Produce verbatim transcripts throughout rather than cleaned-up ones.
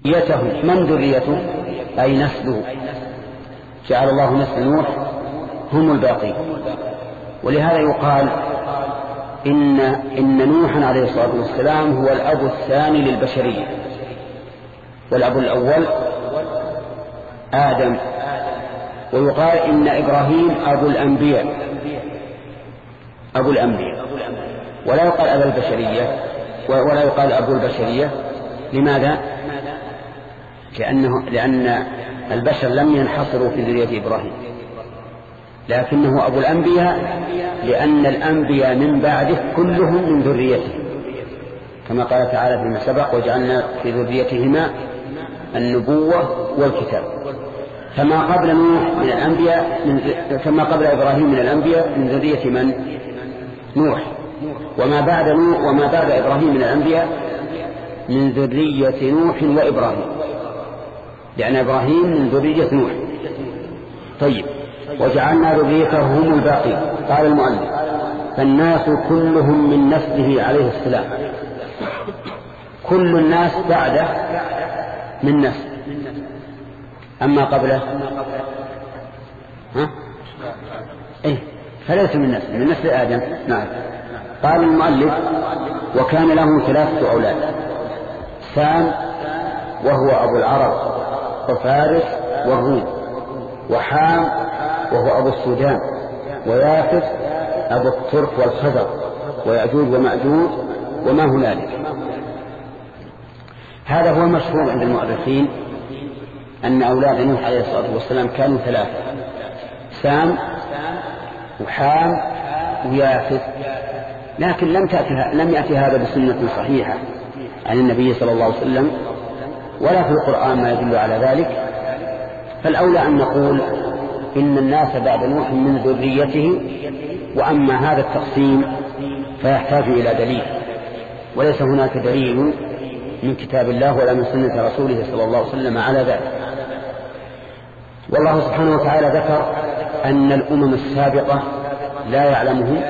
ذريته. من ذريته؟ أي نسله، جعل الله نسل نوح هم الباقين. ولهذا يقال إن, إن نوحا عليه الصلاة والسلام هو الأب الثاني للبشرية، والأب الأول آدم. ويقال إن إبراهيم أبو الأنبياء، أبو الأنبياء، ولا يقال أبو البشرية، ولا يقال أبو البشرية. لماذا؟ لأنه لأن البشر لم ينحصروا في ذرية إبراهيم، لكنه أبو الأنبياء لأن الأنبياء من بعده كلهم من ذريته، كما قال تعالى فيما سبق: وجعلنا في ذريتهما النبوة والكتاب. فما قبل نوح من الأنبياء من كما قبل إبراهيم من الأنبياء من ذرية من؟ نوح. وما بعد نوح وما بعد إبراهيم من الأنبياء من ذرية نوح وإبراهيم، لأن إبراهيم من ذرية نوح. طيب، وجعلنا ذريته هم الباقين. قال المؤلف: فالناس كلهم من نسله عليه السلام. كل الناس بعده من نسل، أما قبله ها؟ إيه فليس من نسل، من نسل آدم. نعم. قال المؤلف: وكان له ثلاثة أولاد: سام وهو أبو العرب وفارس والروم، وحام وهو أبو السودان، ويافث أبو الترك والخزر، ويأجوج ومأجوج وما هنالك. هذا هو المشهور عند المؤرخين أن أولاد نوح عليه الصلاة والسلام كانوا ثلاثة: سام وحام ويافث. لكن لم تأتي لم يأتي هذا بسنة صحيحة عن النبي صلى الله عليه وسلم، ولا في القرآن ما يدل على ذلك. فالأولى أن نقول إن الناس بعد نوح من ذريته، وأما هذا التقسيم فيحتاج إلى دليل، وليس هناك دليل من كتاب الله ولا من سنة رسوله صلى الله عليه وسلم على ذلك. والله سبحانه وتعالى ذكر أن الأمم السابقة لا يعلمهم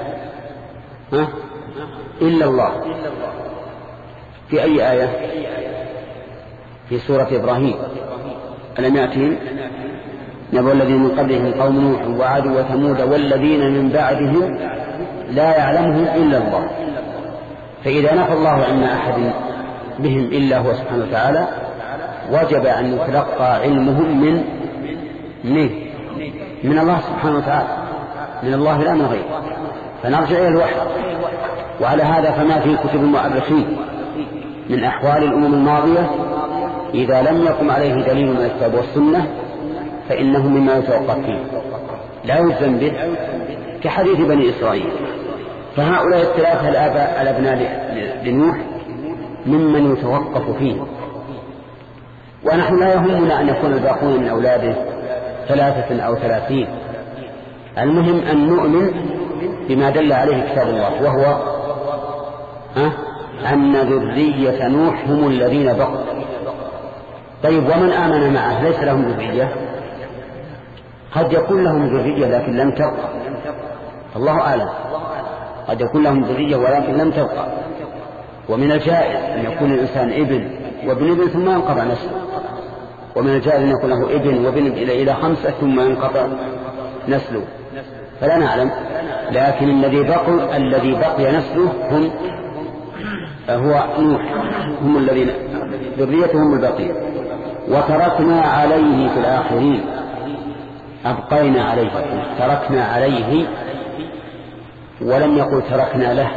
إلا الله. في أي آية؟ في سورة إبراهيم: ألم يأتهم نبأ الذين من قبلهم قوم نوح وعاد وثمود والذين من بعدهم لا يعلمهم إلا الله. فإذا نفى الله عن أحد بهم إلا هو سبحانه وتعالى، وجب أن يتلقى علمهم من من من الله سبحانه وتعالى، من الله لا من غيره. فنرجع إلى الوحي. وعلى هذا فما في كتب المؤرخين من أحوال الأمم الماضية إذا لم يقم عليه دليل من الكتاب والسنة فإنه مما يتوقف فيه، لا يلزم به، كحديث بني إسرائيل. فهؤلاء الثلاثة الآباء الأبناء لنوح ممن يتوقف فيه. ونحن لا يهمنا أن يكون الباقون من أولاده ثلاثة أو ثلاثين، المهم أن نؤمن بما دل عليه كتاب الله، وهو ها أن ذرية نوح هم الذين بقوا. طيب، ومن آمن معه ليس لهم ذرية؟ قد يكون لهم ذرية لكن لم تبقى، الله أعلم. قد يكون لهم ذرية ولكن لم تبقى. ومن الجائز أن يكون الإنسان ابن وابن ابن ثم ينقطع نسله، ومن الجائز أن يكون له ابن وابن إلى إلى خمسة ثم ينقطع نسله، فلا نعلم. لكن الذي بقي الذي بقي نسله هم هو نوح، هم الذين ذريتهم الباقية. وتركنا عليه في الآخرين، أبقينا عليه، تركنا عليه، ولم يقل تركنا له،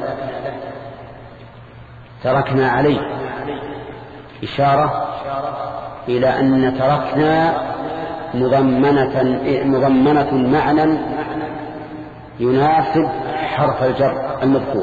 تركنا عليه، إشارة إلى أن تركنا مضمنة مضمنة معنى يناسب حرف الجر المذكور.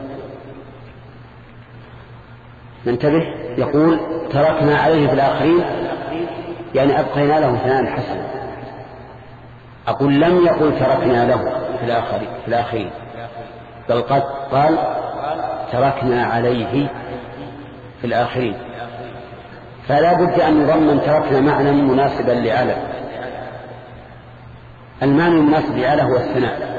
ننتبه، يقول تركنا عليه في الآخرين، يعني أبقينا له ثناء حسنا. أقول لم يقل تركنا له في الآخرين في الآخرين بل قد قال تركنا عليه في الآخرين. فلا بد أن نضمن تركنا معنى مناسبا لعلم. المعنى المناسب لعلم هو الثناء،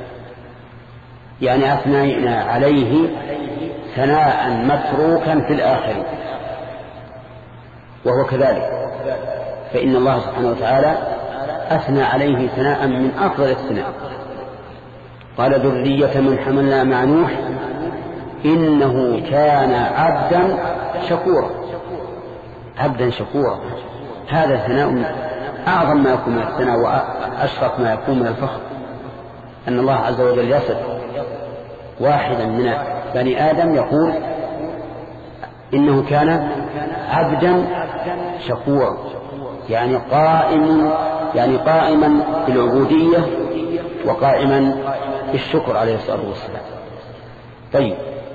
يعني أثنينا عليه ثناء متروكا في الآخرين. وهو كذلك، فإن الله سبحانه وتعالى أثنى عليه ثناء من أفضل الثناء، قال ذرية من حملنا مع نوح إنه كان عبدا شكورا. عبدا شكورا، هذا ثناء أعظم ما يكون من الثناء وأشرف ما يكون من الفخر، أن الله عز وجل يصف واحدا من بني آدم يقول إنه كان عبدا شكورا، يعني قائم يعني قائما بالعبودية وقائما بالشكر عليه الصلاة والسلام. طيب،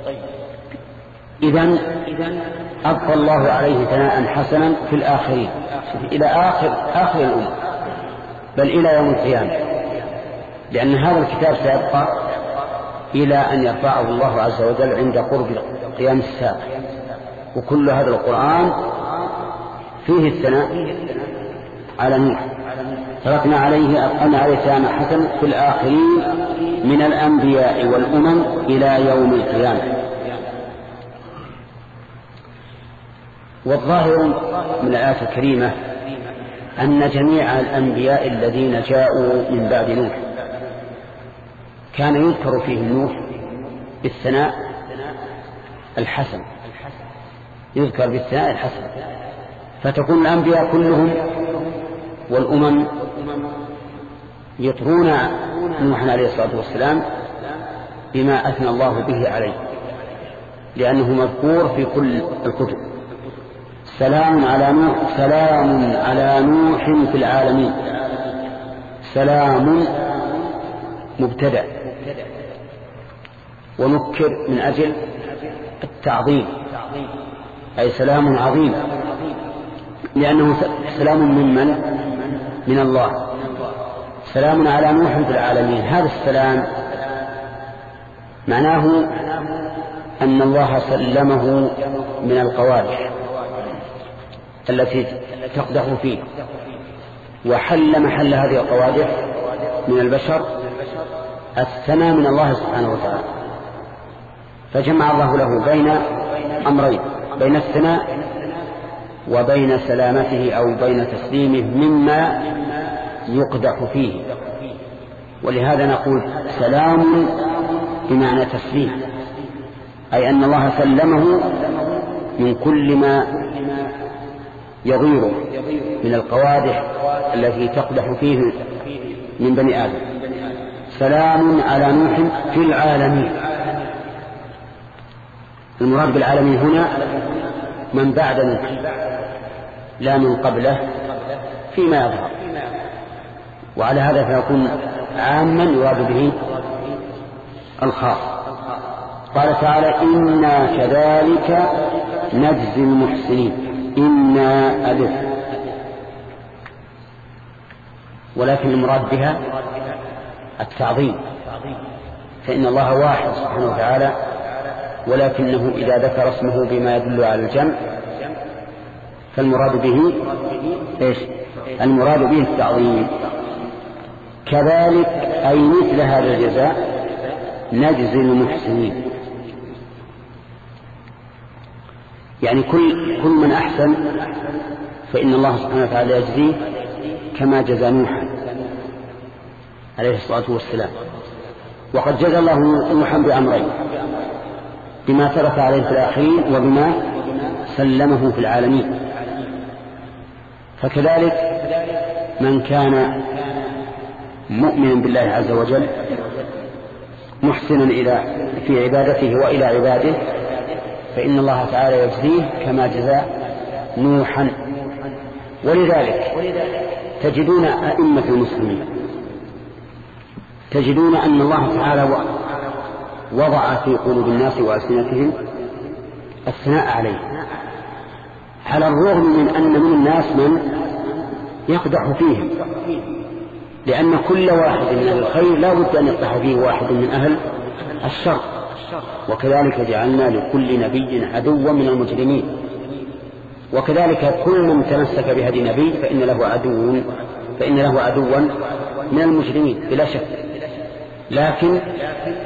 إذن أبقى الله عليه ثناء حسنا في الآخرين إلى آخر آخر الأمة، بل إلى يوم القيامة، لأن هذا الكتاب سيبقى إلى أن يرفعه الله عز وجل عند قرب قيام الساعة. وكل هذا القرآن فيه الثناء على نوح، تركنا عليه أبقنا عليه ثناء حسن في الآخرين من الأنبياء والأمم إلى يوم القيامة. والظاهر من الآية الكريمة أن جميع الأنبياء الذين جاءوا من بعد نوح كان يذكر فيهم نوح بالثناء الحسن، يذكر بالثناء الحسن، فتكون الأنبياء كلهم والأمم يطرون نوحا عليه الصلاة والسلام بما أثنى الله به عليه، لأنه مذكور في كل الكتب. سلام على نوح، سلام على نوح في العالمين. سلام مبتدأ ونكر من أجل التعظيم، أي سلام عظيم، لأنه سلام ممن من الله. سلام على نوح في العالمين، هذا السلام معناه أن الله سلمه من القوادح التي تقدح فيه، وحل محل هذه القوادح من البشر الثناء من الله سبحانه وتعالى، فجمع الله له بين أمرين، بين الثناء وبين سلامته أو بين تسليمه مما يقدح فيه. ولهذا نقول سلام بمعنى تسليم، أي أن الله سلمه من كل ما يغيره من القوادح التي تقدح فيه من بني آدم. سلام على نوح في العالمين، المراد بالعالمين هنا من بعد نوح لا من قبله فيما يظهر، وعلى هذا فيكون عاما يراد به الخاص. قال تعالى إنا كذلك نجزي المحسنين، إنا ألف، ولكن المراد بها التعظيم، فإن الله واحد سبحانه وتعالى، ولكنه إذا ذكر اسمه بما يدل على الجمع فالمراد به إيش؟ المراد به التعظيم. كذلك أي مثل هذا الجزاء نجزي المحسنين، يعني كل كل من أحسن فإن الله سبحانه وتعالى يجزيه كما جزى نوحا عليه الصلاة والسلام. وقد جزى الله نوحا بأمرين، بما ترك عليه في الآخرين وبما سلمه في العالمين. فكذلك من كان مؤمنا بالله عز وجل محسنا إلى في عبادته وإلى عباده فإن الله تعالى يجزيه كما جزى نوحا. ولذلك تجدون أئمة المسلمين تجدون أن الله تعالى وضع في قلوب الناس وألسنتهم الثناء عليه، على الرغم من أن من الناس من يقدح فيهم، لأن كل واحد من أهل الخير لا بد أن يقدح فيه واحد من أهل الشر. وكذلك جعلنا لكل نبي عدوا من المجرمين، وكذلك كل من تمسك بهدي نبي فإن له عدو فإن له عدوا من المجرمين بلا شك. لكن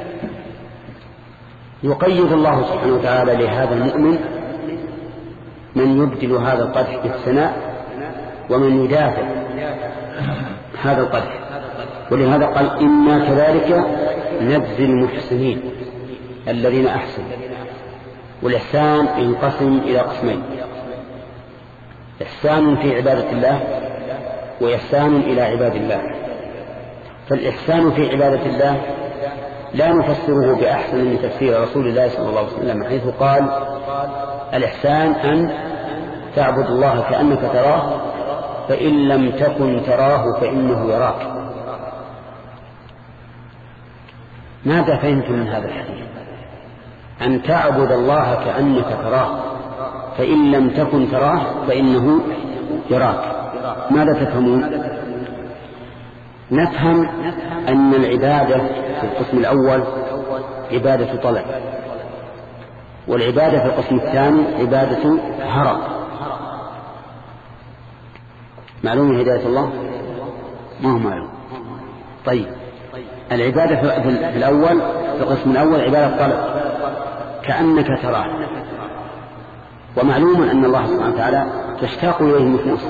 يقيد الله سبحانه وتعالى لهذا المؤمن من يبدل هذا القدح بالثناء ومن يدافع هذا القدح. ولهذا قال إنا كذلك نجزي المحسنين الذين أحسنوا. والإحسان ينقسم إلى قسمين: إحسان في عبادة الله وإحسان إلى عباد الله. فالإحسان في عبادة الله لا نفسره بأحسن من تفسير رسول الله صلى الله عليه وسلم، حيث قال: الإحسان أن تعبد الله كأنك تراه فإن لم تكن تراه فإنه يراك. ماذا فهمت من هذا الحديث؟ أن تعبد الله كأنك تراه فإن لم تكن تراه فإنه يراك. ماذا تفهمون؟ نفهم أن العبادة في القسم الأول عبادة طلب، والعبادة في القسم الثاني عبادة هرب. معلوم هداية الله؟ ما هو معلوم. طيب، العبادة في الأول في القسم الأول عبادة طلب كأنك تراه، ومعلوم أن الله سبحانه وتعالى تشتاق إليه النفوس،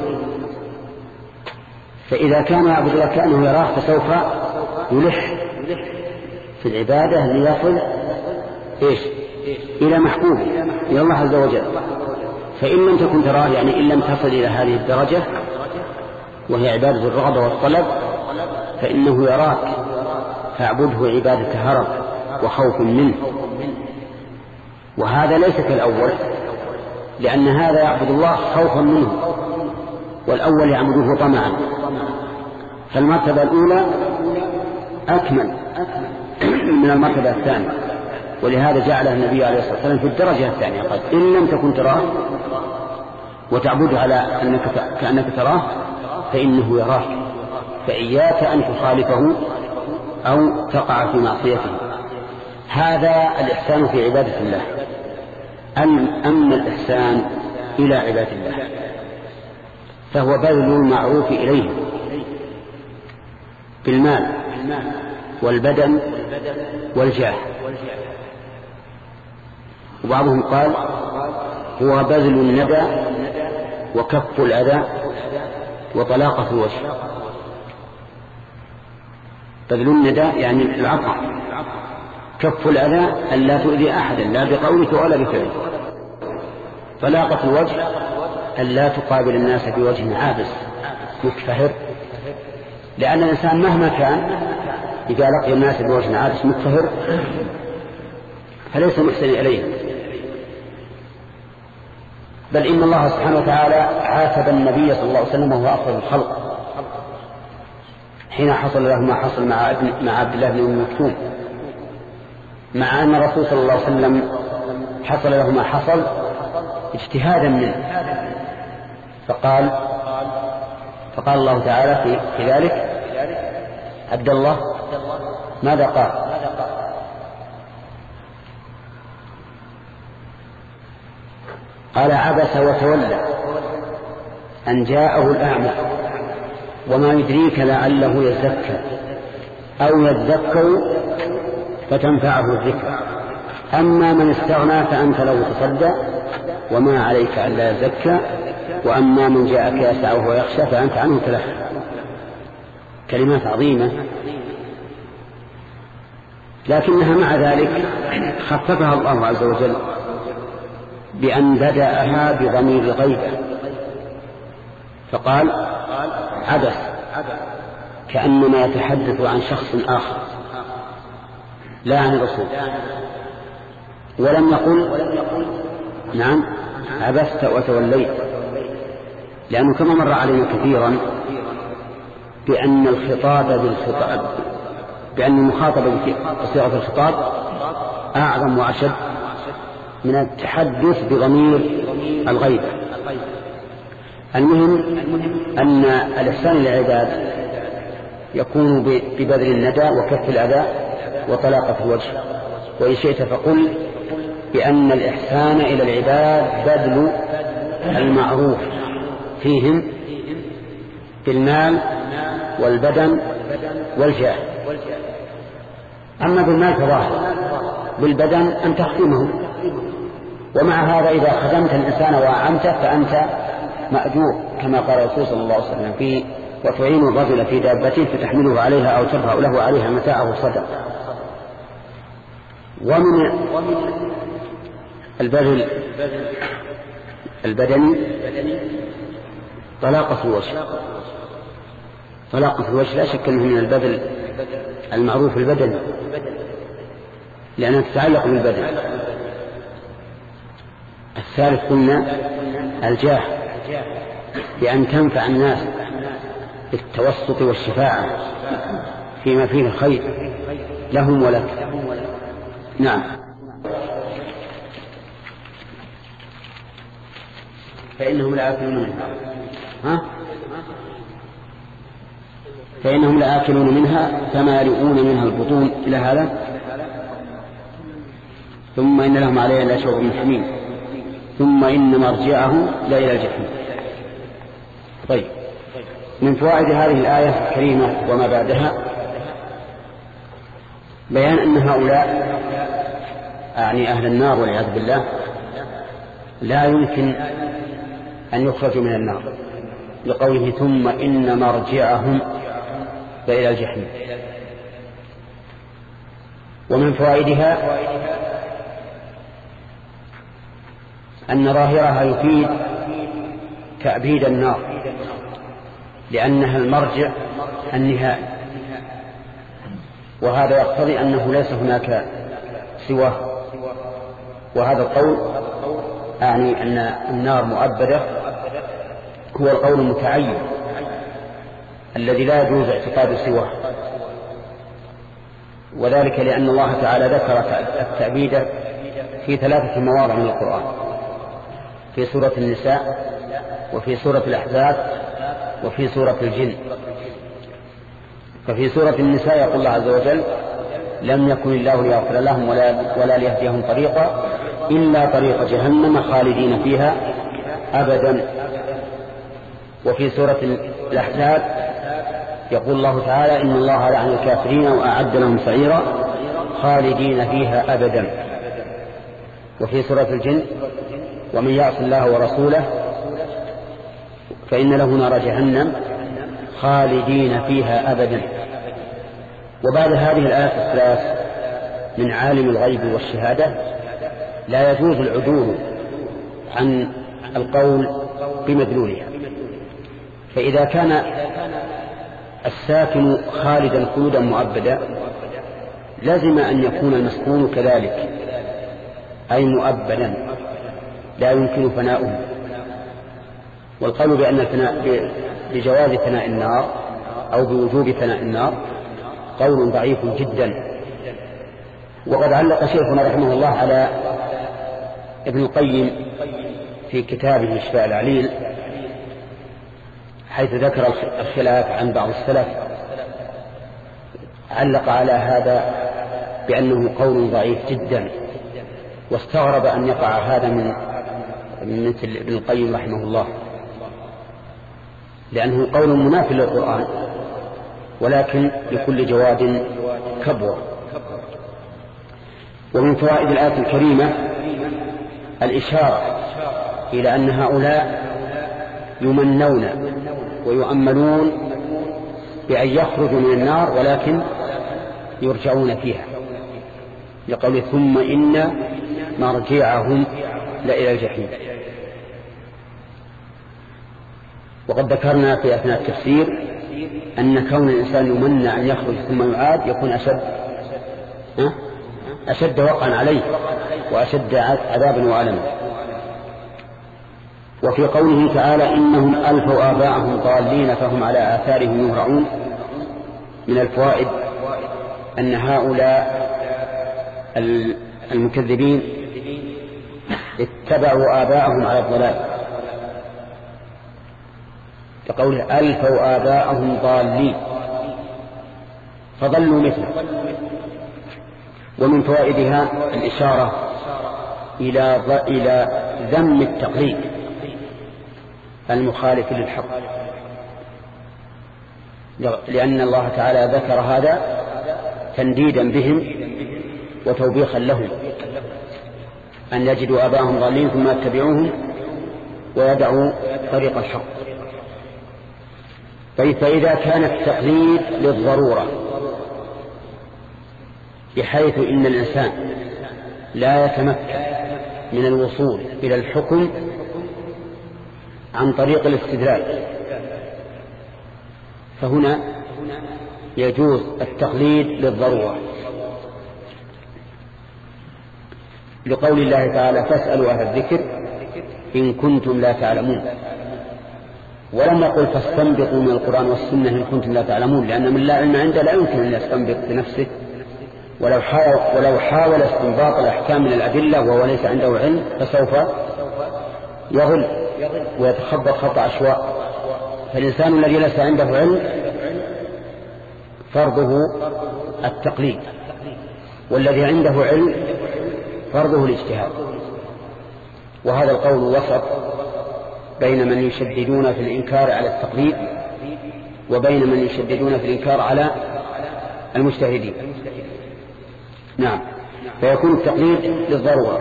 فإذا كان يعبد الله كأنه يراه فسوف يلح في العبادة ليصل إيش؟ إلى محبوبه، إلى الله عز وجل. فإن لم تكن تراه، يعني إن لم تصل إلى هذه الدرجة وهي عبادة الرغبة والطلب، فإنه يراك، فاعبده عبادة هرب وخوف منه. وهذا ليس كالأول، لأن هذا يعبد الله خوفا منه، والأول يعبده طمعا. فالمرتبة الأولى أكمل من المرتبة الثانية، ولهذا جعله النبي عليه الصلاة والسلام في الدرجة الثانية. قال: إن لم تكن تراه وتعبده على أنك كأنك تراه فإنه يراك، فإياك أن تخالفه أو تقع في معصيته. هذا الإحسان في عبادة الله. أما الإحسان إلى عبادة الله فهو بذل المعروف إليه بالمال والبدن والجاه. وبعضهم قال هو بذل الندى وكف الأذى وطلاقة الوجه. بذل الندى يعني العطاء، كف الأذى أن لا تؤذي أحدا لا بقولك ولا بفعلك، طلاقة الوجه أن لا تقابل الناس بوجه عابس مكفهر، لأن الإنسان مهما كان إذا لقي الناس بوجه عابس مكفهر فليس محسن إليه. بل إن الله سبحانه وتعالى عاتب النبي صلى الله عليه وسلم وهو أفضل الخلق حين حصل له ما حصل مع مع عبد الله بن أم مكتوم، مع أن الرسول صلى الله عليه وسلم حصل له ما حصل اجتهادا منه. فقال فقال الله تعالى في, في ذلك: عبد الله ماذا قال؟ قال: عبس وتولى أن جاءه الأعمى وما يدريك لعله يزكى أو يذكر فتنفعه الذكر أما من استغنى فأنت له تصدى وما عليك ألا يزكى وأما من جاءك يسعى وهو يخشى فأنت عنه تلهى. كلمات عظيمة، لكنها مع ذلك خففها الله عز وجل بأن بدأها بضمير غيبة، فقال: عبس، كأنما يتحدث عن شخص آخر لا عن الرسول. ولم يقل نعم عبست وتوليت، لأنه كما مر علينا كثيرا بأن الخطاب بالخطاب بأن المخاطبة بصيغة الخطاب أعظم وأشد من التحدث بضمير الغيبة. المهم أن الإحسان للعباد يكون ببذل الندى وكف الأذى وطلاقة الوجه. وإن شئت فقل بأن الإحسان إلى العباد بذل المعروف فيهم بالمال والبدن والجاه. أما بالمال فظاهر، بالبدن أن تخدمهم ومع هذا إذا خدمت الإنسان وأعنته فأنت مأجور، كما قال الرسول صلى الله عليه وسلم في وتعين الرجل في دابته فتحمله عليها أو ترفع له عليها متاعه صدق. ومن البذل البدني طلاقة الوجه. طلاقة الوجه لا شك أنه من البذل المعروف البدني، لأنها تتعلق بالبدن. الثالث قلنا الجاه، بأن تنفع الناس بالتوسط والشفاعة فيما فيه الخير لهم ولك. نعم. فإنهم لآكلون منها ها؟ فإنهم لآكلون منها فمالئون منها البطون إلى هذا. ثم إن لهم عليها لا شوب من حميم ثم إن مرجعهم لا إلى الجحيم. طيب، من فوائد هذه الآية الكريمة وما بعدها بيان أن هؤلاء أعني أهل النار والعياذ بالله لا يمكن أن يخرجوا من النار، لقوله ثم إن مرجعهم إلى الجحيم. ومن فوائدها أن ظاهرها يفيد تأبيد النار، لأنها المرجع النهائي، وهذا يقتضي أنه ليس هناك سواه. وهذا القول أعني أن النار مؤبدة هو القول المتعين الذي لا يجوز اعتقاد سواه، وذلك لأن الله تعالى ذكر التأبيد في ثلاثة مواضع من القرآن، في سورة النساء وفي سورة الأحزاب وفي سورة الجن. ففي سورة النساء يقول الله عز وجل لم يكن الله ليغفر لهم ولا, ولا ليهديهم طريقا إلا طريق جهنم خالدين فيها أبدا. وفي سورة الأحزاب يقول الله تعالى إن الله لعن الكافرين وأعد لهم سعيرا خالدين فيها أبدا. وفي سورة الجن ومن يعص الله ورسوله فإن له نار جهنم خالدين فيها أبدا. وبعد هذه الآيات الثلاث من عالم الغيب والشهادة لا يجوز العدول عن القول بمدلولها. فإذا كان الساكن خالدا خلودا مؤبدا لازم أن يكون المسكون كذلك، أي مؤبدا لا يمكن فناؤه. والقول بأن الفناء بجواز فناء النار أو بوجوب فناء النار قول ضعيف جدا. وقد علق شيخنا رحمه الله على ابن القيم في كتابه شفاء العليل حيث ذكر الخلاف عن بعض السلف، علق على هذا بأنه قول ضعيف جدا، واستغرب أن يقع هذا من من مثل ابن القيم رحمه الله، لأنه قول منافي للقرآن، ولكن لكل جواد كبوة. ومن فوائد الآية الكريمة الإشارة إلى أن هؤلاء يمنون ويؤملون بأن يخرجوا من النار ولكن يرجعون فيها، لقول ثم إن مرجعهم لإلى الجحيم. وقد ذكرنا في أثناء التفسير أن كون الإنسان يمنى أن يخرج ثم يعاد يكون أشد أشد وقعا عليه وأشد عذابا وألما. وفي قوله تعالى إنهم ألفوا آباءهم ضالين فهم على آثارهم يهرعون، من الفوائد أن هؤلاء المكذبين اتبعوا آباءهم على الضلال، كقوله ألفوا آباءهم ضالين فضلوا مثله. ومن فوائدها الإشارة إلى إلى ذم التقليد المخالف للحق، لأن الله تعالى ذكر هذا تنديدا بهم وتوبيخا لهم. أن يجدوا آباءهم ضالين ثم يتبعوهم ويدعوا طريق الحق. فإذا كان التقليد للضرورة بحيث إن الإنسان لا يتمكن من الوصول إلى الحكم عن طريق الاستدلال، فهنا يجوز التقليد للضرورة، لقول الله تعالى فاسألوا أهل الذكر إن كنتم لا تعلمون، ولم يقل فاستنبطوا من القرآن والسنة إن كنتم لا تعلمون، لأن من لا علم عنده لا يمكن أن يستنبط بنفسه، ولو حاول, ولو حاول استنباط الأحكام من الأدلة وهو ليس عنده علم فسوف يغل ويتخبط خطأ عشواء. فالإنسان الذي ليس عنده علم فرضه التقليد، والذي عنده علم فرضه الاجتهاد. وهذا القول وسط بين من يشددون في الإنكار على التقليد وبين من يشددون في الإنكار على المجتهدين. نعم، فيكون التقليد للضرورة.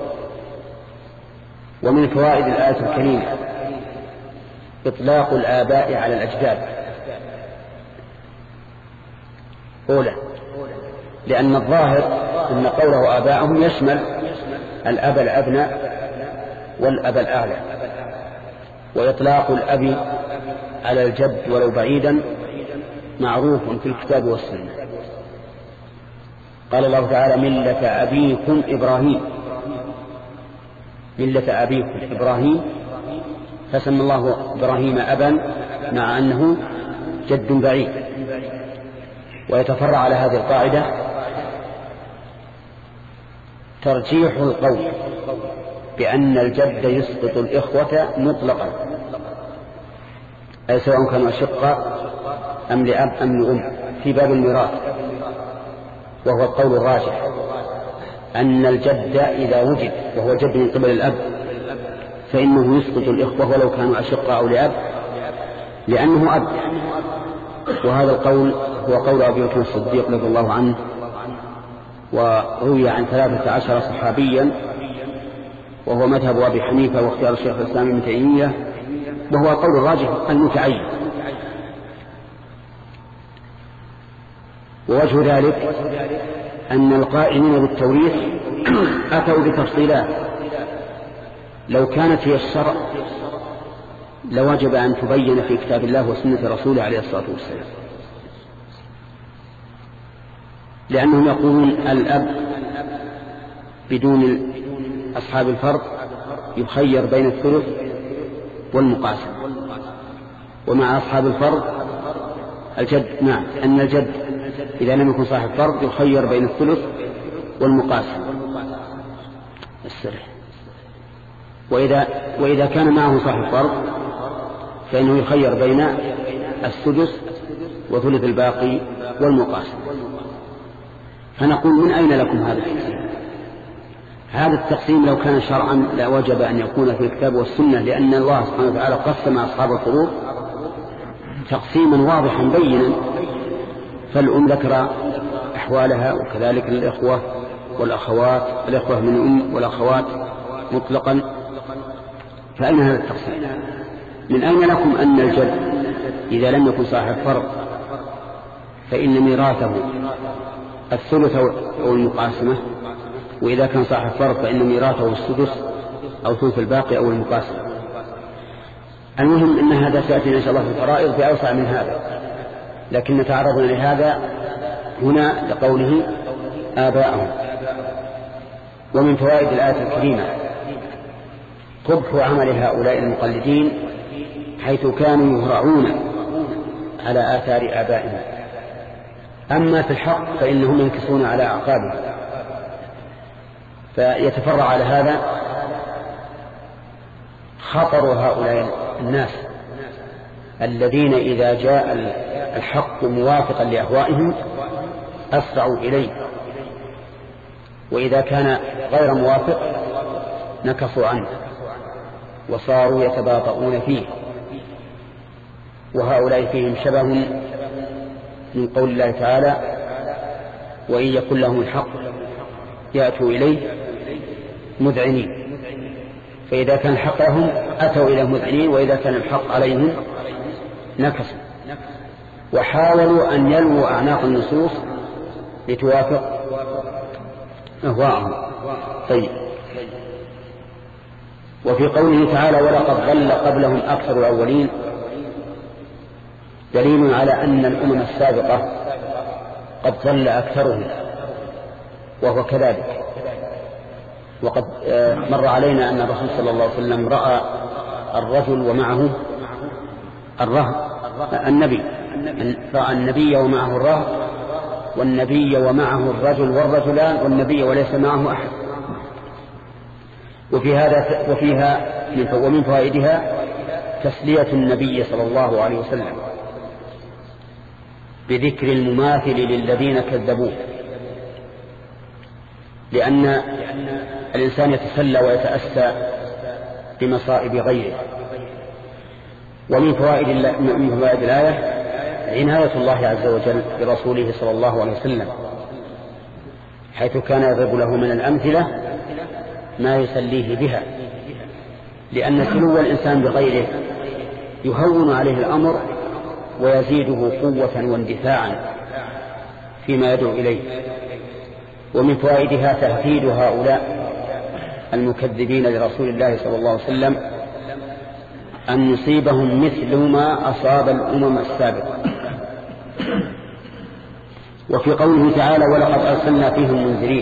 ومن فوائد الآية الكريمة إطلاق الآباء على الأجداد. أولا، لأن الظاهر أن قوله آباءهم يشمل الأب الأبنى والأب الأعلى، وإطلاق الأب على الجد ولو بعيدا معروف في الكتاب والسنة. قال الله تعالى ملة أبيكم إبراهيم، ملة أبيكم إبراهيم، فسمى الله إبراهيم أبا مع أنه جد بعيد. ويتفرع على هذه القاعدة ترجيح القول بأن الجد يسقط الإخوة مطلقا، أي سواء كانوا أشقاء أم لأب أم لأم في باب الميراث. وهو القول الراجح أن الجد إذا وجد وهو جد من قبل الأب فإنه يسقط الإخوة ولو كانوا أشقاء أو لأب، لأنه أب. وهذا القول هو قول أبي بكر الصديق رضي الله عنه، وروي عن ثلاثة عشر صحابيا، وهو مذهب أبي حنيفة واختيار الشيخ الإسلام ابن تيمية، وهو القول الراجح المتعين. ووجه ذلك أن القائمين بالتوريث أتوا بتفصيلات لو كانت هي الشرع لوجب أن تبين في كتاب الله وسنة رسوله عليه الصلاة والسلام، لأنهم يقولون الأب بدون أصحاب الفرض يخير بين الثلث والمقاسم، ومع أصحاب الفرض الجد نعم أن الجد إذا لم يكن صاحب فرض يخير بين الثلث والمقاسم السرح، وإذا, وإذا كان معه صاحب فرض فإنه يخير بين السدس وثلث الباقي والمقاسم. فنقول من أين لكم هذا التقسيم؟ هذا التقسيم لو كان شرعا لوجب أن يكون في الكتاب والسنة، لأن الله سبحانه وتعالى قسم أصحاب الفروض تقسيما واضحا بينا، فالأم ذكر أحوالها وكذلك الإخوة والأخوات، الإخوة من الأم والأخوات مطلقا. فأين هذا التقسيم؟ من أين لكم أن الجد إذا لم يكن صاحب فرض فإن ميراثه الثلث أو المقاسمة، وإذا كان صاحب فرض فإن ميراثه السدس أو ثلث الباقي أو المقاسمة. المهم أن هذا سيأتي إن شاء الله في الفرائض بأوسع من هذا، لكن نتعرض لهذا هنا لقوله آباءهم. ومن فوائد الآية الكريمة قبح عمل هؤلاء المقلدين حيث كانوا يهرعون على آثار آبائهم، أما في الحق فإنهم ينكسون على أعقابهم. فيتفرع على هذا خطر هؤلاء الناس الذين إذا جاء الحق موافقا لأهوائهم أسرعوا إليه، وإذا كان غير موافق نكصوا عنه وصاروا يتباطؤون فيه. وهؤلاء فيهم شبه من قول الله تعالى وإن يكن لهم الحق يأتوا إليه مذعنين، فإذا كان الحق لهم أتوا إلى مذعنين، وإذا كان الحق عليهم نكسوا وحاولوا أن يلووا أعناق النصوص لتوافق أهواءهم. طيب، وفي قوله تعالى ولقد ضل قبلهم أكثر الأولين دليل على أن الأمم السابقة قد ضل أكثرهم، وهو كذلك. وقد مر علينا أن الرسول صلى الله عليه وسلم رأى الرجل ومعه الرهب، النبي رأى النبي ومعه الرهب، والنبي ومعه الرجل والرجلان، والنبي وليس معه أحد. وفي هذا وفيها ومن فوائدها تسلية النبي صلى الله عليه وسلم بذكر المماثل للذين كذبوه، لأن الإنسان يتسلى ويتأسى بمصائب غيره. ومن فوائد من فوائد الآية عناية الله عز وجل برسوله صلى الله عليه وسلم، حيث كان يضرب له من الأمثلة ما يسليه بها، لأن سلو الإنسان بغيره يهون عليه الأمر ويزيده قوة واندفاعا فيما يدعو إليه. ومن فوائدها تهديد هؤلاء المكذبين لرسول الله صلى الله عليه وسلم أن يصيبهم مثل ما أصاب الأمم السابقة. وفي قوله تعالى ولقد أرسلنا فيهم منذرين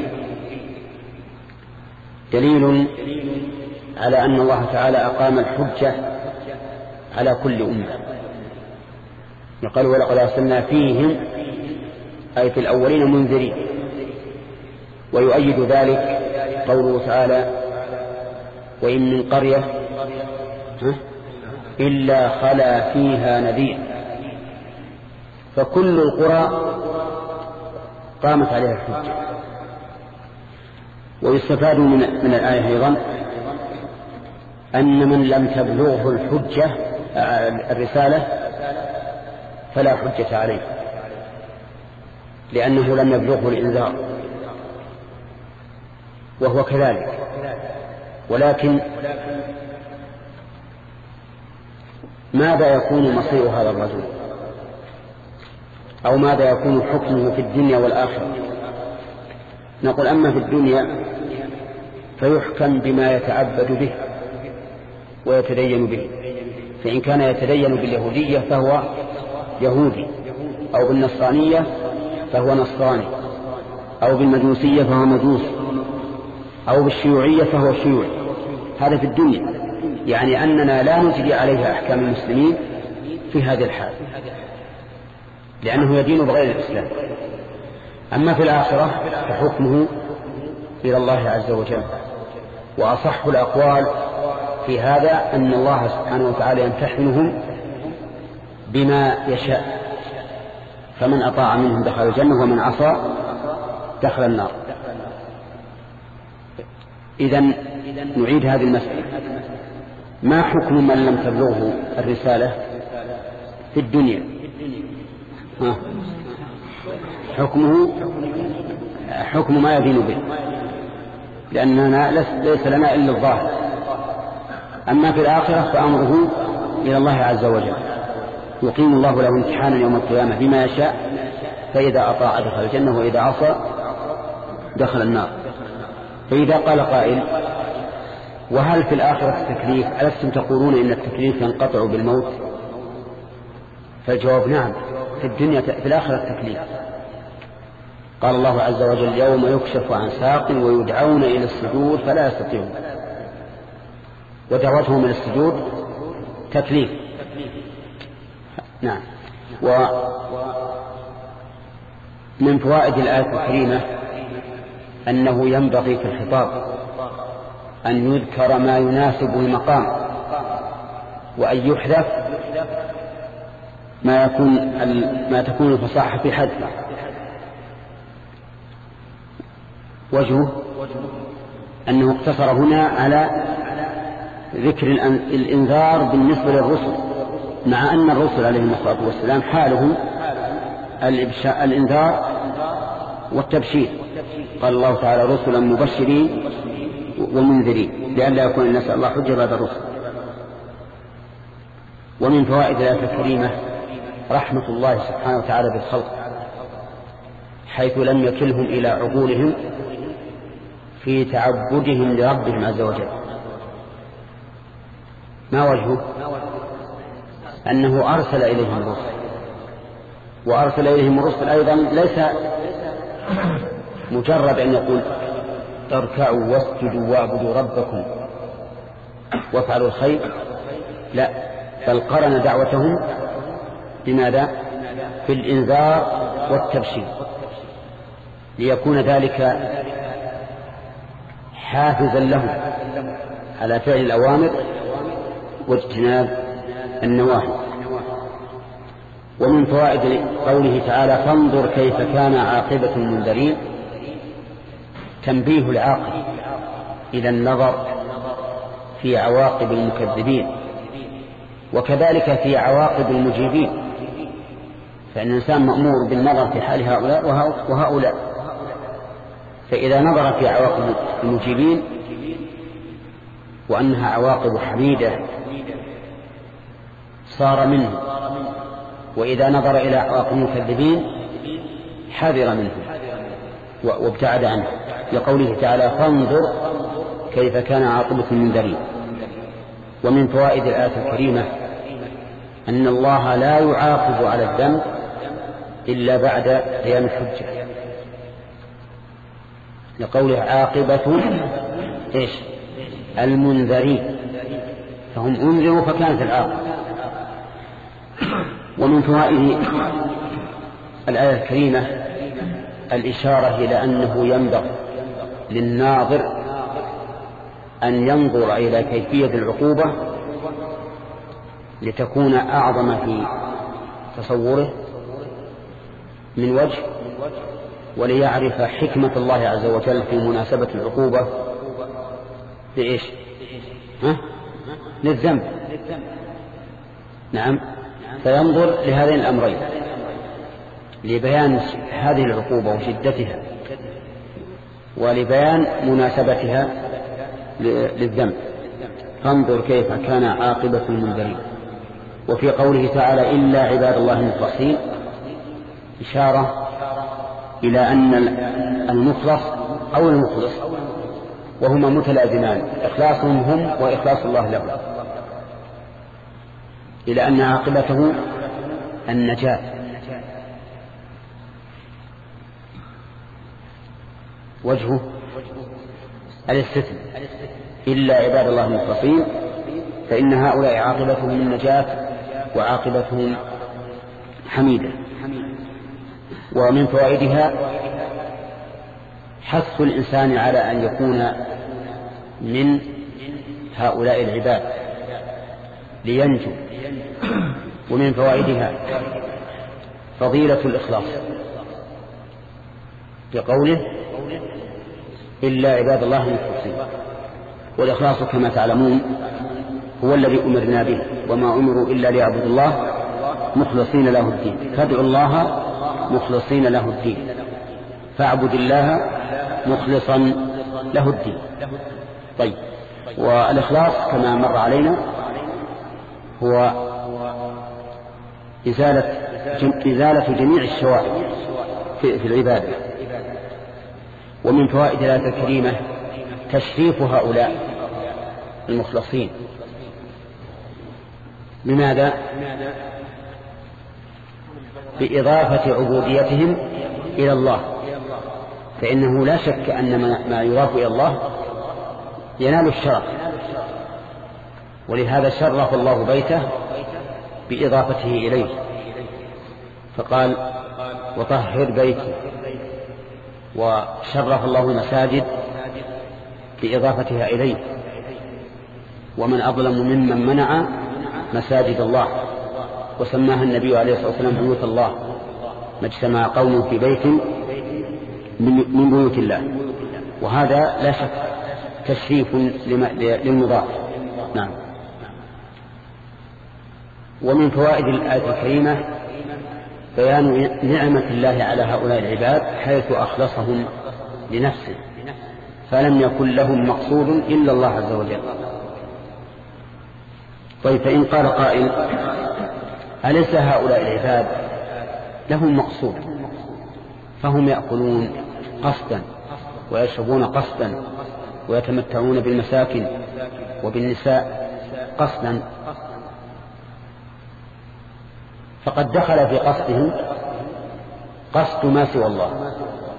دليل على أن الله تعالى أقام الحجة على كل أمة. يقال ولقد أرسلنا فيهم أي في الأولين منذرين. ويؤيد ذلك قوله تعالى وإن من قرية إلا خلا فيها نذير، فكل القرى قامت عليها الحجة. ويستفاد من, من الآية أيضا أن من لم تبلغه الحجة الرسالة فلا حجة عليه، لأنه لم يبلغه الإنذار، وهو كذلك. ولكن ماذا يكون مصير هذا الرجل، أو ماذا يكون حكمه في الدنيا والآخرة؟ نقول أما في الدنيا فيحكم بما يتعبد به ويتدين به، فإن كان يتدين باليهودية فهو يهودي، أو بالنصرانية فهو نصراني، أو بالمجوسية فهو مجوس، أو بالشيوعية فهو شيوعي. هذا في الدنيا، يعني أننا لا نجري عليها أحكام المسلمين في هذه الحال، لأنه يدين بغير الإسلام. أما في الآخرة فحكمه إلى الله عز وجل. وأصح الأقوال في هذا أن الله سبحانه وتعالى يمتحنهم بما يشاء، فمن أطاع منهم دخل الجنة ومن عصى دخل النار. إذن نعيد هذه المسألة: ما حكم من لم تبلغه الرسالة في الدنيا؟ ها. حكمه حكم ما يدين به، لأننا ليس لنا إلا الظاهر. أما في الآخرة فأمره إلى الله عز وجل، يقيم الله له امتحانا يوم القيامة بما يشاء، فإذا أطاع دخل الجنة وإذا عصى دخل النار. فإذا قال قائل: وهل في الآخرة التكليف؟ ألستم تقولون إن التكليف ينقطع بالموت؟ فالجواب: نعم، في الدنيا في الآخرة التكليف. قال الله عز وجل: يوم يكشف عن ساق ويدعون إلى السجود فلا يستطيعون. ودعوتهم إلى السجود تكليف. نعم. ومن فوائد الآية الكريمة أنه ينبغي في الخطاب أن يذكر ما يناسب المقام، وأن يحذف ما يكون ما تكون الفصاحة في حذفه. وجهه أنه اقتصر هنا على ذكر الإنذار بالنسبة للرسل، مع أن الرسل عليهم الصلاة والسلام حالهم الإنذار والتبشير. قال الله تعالى: رسلا مبشرين ومنذرين لئلا يكون الناس الله حجة بعد الرسل. ومن فوائد الآية الكريمة رحمة الله سبحانه وتعالى بالخلق، حيث لم يكلهم إلى عقولهم في تعبدهم لربهم عز وجل. ما وجهه؟ أنه أرسل إليهم الرسل، وأرسل إليهم الرسل أيضا ليس مجرد أن يقول اركعوا واسجدوا واعبدوا ربكم وافعلوا الخير، لا، بل قرن دعوتهم بماذا؟ بالإنذار والتبشير، ليكون ذلك حافزا لهم على فعل الأوامر واجتناب النواهي. ومن فوائد قوله تعالى فانظر كيف كان عاقبة المنذرين، تنبيه العاقل إلى النظر في عواقب المكذبين، وكذلك في عواقب المجيبين، فإن الإنسان مأمور بالنظر في حال هؤلاء وهؤلاء، فإذا نظر في عواقب المجيبين وأنها عواقب حميدة صار منه، وإذا نظر إلى عواقب المكذبين حذر منه وابتعد عنه، لقوله تعالى فانظر كيف كان عاقبة المنذرين. ومن فوائد الآية الكريمة أن الله لا يعاقب على الذنب إلا بعد قيام الحجة، لقوله عاقبة إيش؟ المنذرين، فهم أنذروا فكانت العاقبة. ومن فوائد الآية الكريمة الإشارة إلى أنه ينبغي للناظر أن ينظر إلى كيفية العقوبة لتكون أعظم في تصوره من وجه، وليعرف حكمة الله عز وجل في مناسبة العقوبة لإيش؟ ها؟ للذنب. نعم، فينظر لهذين الأمرين لبيان هذه العقوبة وشدتها ولبيان مناسبتها للذنب. فانظر كيف كان عاقبة المنذرين. وفي قوله تعالى إلا عباد الله المخلصين إشارة إلى أن المخلص أو المخلص وهما متلازمان، إخلاصهم هم وإخلاص الله لهم، إلى أن عاقبته النجاة. وجهه الاستثناء إلا عباد الله المخلصين، فإن هؤلاء عاقبتهم النجاة وعاقبتهم حميدة. ومن فوائدها حث الإنسان على أن يكون من هؤلاء العباد لينجو. ومن فوائدها فضيلة الإخلاص بقوله إلا عباد الله المخلصين، والإخلاص كما تعلمون هو الذي أمرنا به، وما أمروا إلا ليعبدوا الله مخلصين له الدين، فادعوا الله مخلصين له الدين، فاعبد الله مخلصا له الدين. طيب، والإخلاص كما مر علينا هو إزالة إزالة جميع الشوائب في, في العبادة. ومن فوائد الآية الكريمة تشريف هؤلاء المخلصين. لماذا؟ بإضافة عبوديتهم إلى الله، فإنه لا شك أن ما يضاف إلى الله ينال الشرف، ولهذا شرف الله بيته بإضافته إليه، فقال وطهر بيتي، وشرف الله المساجد بإضافتها إليه، ومن أظلم ممن منع مساجد الله، وسماها النبي عليه الصلاة والسلام بيوت الله، ما اجتمع قوم في بيت من بيوت الله، وهذا لا شك تشريف للمضاف. نعم. ومن فوائد الآية الكريمة بيان نعمة الله على هؤلاء العباد حيث أخلصهم لنفسه، فلم يكن لهم مقصود إلا الله عز وجل. طيب فإن قال قائل أليس هؤلاء العباد لهم مقصود فهم يأكلون قصدا ويشربون قصدا ويتمتعون بالمساكن وبالنساء قصدا، فقد دخل في قصدهم قصد ما سوى الله،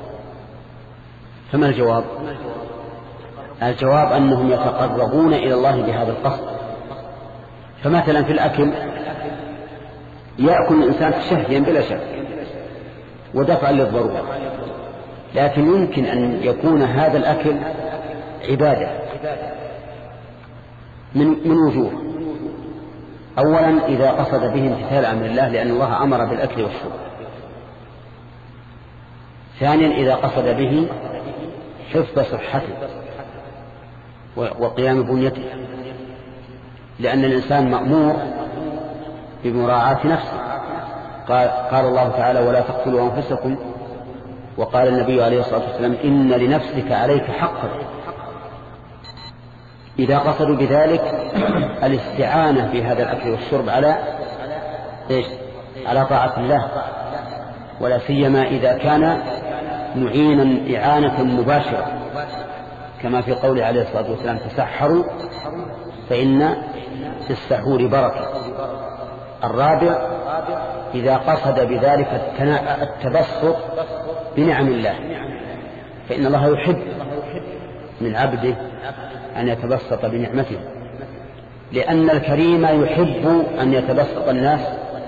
فما الجواب؟ الجواب أنهم يتقربون إلى الله بهذا القصد. فمثلا في الأكل يأكل الإنسان شهيا بلا شك ودفعا للضرورة، لكن يمكن أن يكون هذا الأكل عبادة من من وجوه. أولا إذا قصد به امتثال أمر الله لأن الله أمر بالأكل والشرب. ثانيا إذا قصد به حفظ صحته وقيام بنيته، لأن الإنسان مأمور بمراعاة نفسه. قال, قال الله تعالى ولا تقتلوا أنفسكم، وقال النبي عليه الصلاة والسلام إن لنفسك عليك حقا. إذا قصدوا بذلك الاستعانة في هذا الأكل والشرب على إيش؟ على طاعة الله، ولا سيما إذا كان معينا إعانة مباشرة كما في قوله عليه الصلاة والسلام تسحروا فإن في السحور بركة. الرابع إذا قصد بذلك التبسط بنعم الله، فإن الله يحب من عبده أن يتبسط بنعمته، لأن الكريم يحب أن يتبسط الناس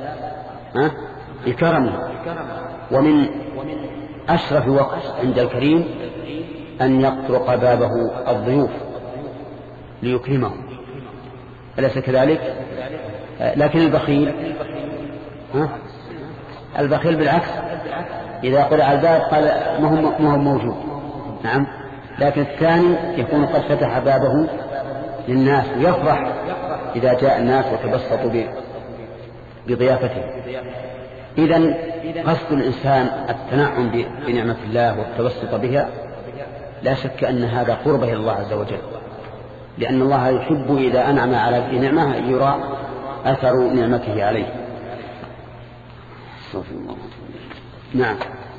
بكرمه. ومن أشرف وقت عند الكريم أن يطرق بابه الضيوف ليكرمهم، أليس كذلك؟ لكن البخيل ها؟ البخيل بالعكس إذا قرع الباب قال ما هو موجود. نعم، لكن الثاني يكون قد فتح بابه للناس ويفرح إذا جاء الناس وتبسطوا بضيافته. إذن قصد الإنسان التنعم بنعمة الله والتبسط بها لا شك أن هذا قربه إلى الله عز وجل، لأن الله يحب إذا أنعم على نعمة يرى أثر نعمته عليه. نعم.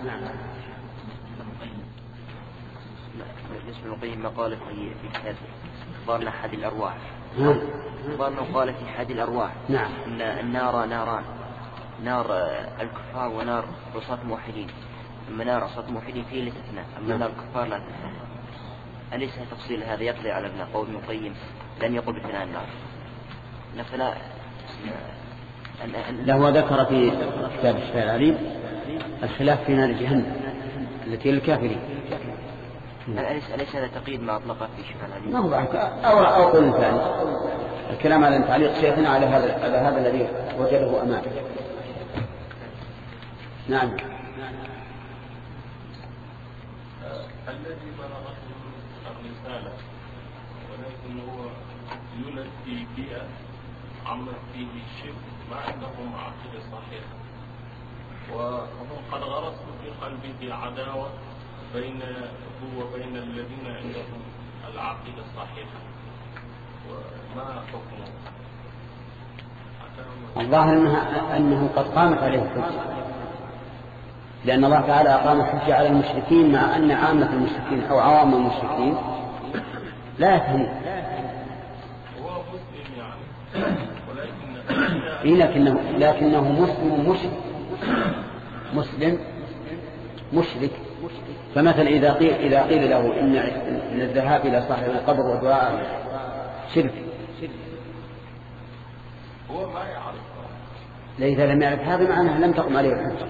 بالنسبة للقيم مقالة في كتاب أخبار أحد الأرواح، أخبار مقالة في أحد الأرواح نعم. أن النار ناران، نار الكفار ونار عصاة الموحدين. أما نار عصاة الموحدين فيه لتثنى، أما نار الكفار لا تثنى. أليس تفصيل هذا يقضي على ابن قول ابن القيم لن يقل بثناء النار؟ نفلا له ذكر في كتاب الشفاء العليم الخلاف في نار جهنم التي للكافرين. أليس أليس هذا تقييد ما أطلقه في الشفاء العليم؟ ما هو أو أو قول ثاني. الكلام على تعليق شيخنا على هذا على هذا الذي وجده أمامه. نعم. الذي بلغته الرسالة ولكن هو يولد في بيئة عمت فيه الشرك مع أنه عقيدة صحيحة، وهم قد غرسوا في قلبه عداوة بين هو وبين الذين عندهم العقيدة الصحيحة، وما حكمه؟ الظاهر أنها أنه قد قامت عليه الحجة، لأن الله تعالى أقام الحجة على المشركين مع أن عامة المشركين أو عوام المشركين لا يفهمون. هو مسلم يعني، ولكن إيه لكنه لكنه مسلم مشرك مسلم مشرك. فمثلا إذا قيل إذا قيل له إن إن الذهاب إلى صاحب القبر ودعاء شرك، هو ما يعرف. إذا لم يعرف هذا معناه لم تقم عليه الحجة.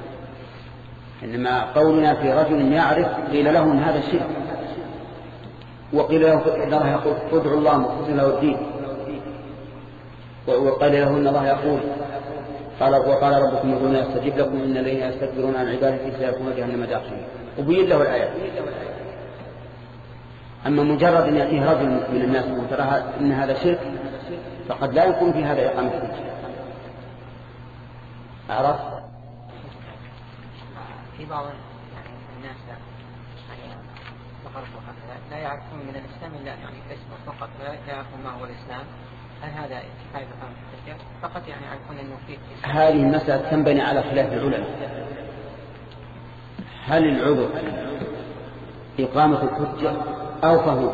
إنما قولنا في رجل يعرف قيل له إن هذا الشرك، وقيل له إن الله يقول ادعوا الله مخلصين له الدين، وقال له إن الله يقول قال وقال ربكم ادعوني أستجب لكم إن الذين يستكبرون عن عبادتي سيكونون جهنم داخلين، وبين له الآيات. أما مجرد أن يأتيه رجل من الناس وترى إن هذا شرك فقد لا يكون في هذا إقامة الحجة. عرفت؟ في بعض الناس عرفوا هذا لا يعرفون من الإسلام إلا يعني اسمه فقط، لا يعرفون ما هو الإسلام، هل هذا كفاية فهم الحجة؟ فقط يعني يعرفون أنه في هذه المسألة تنبني على خلاف العلماء. هل العذر إقامة الحجة أو فهو؟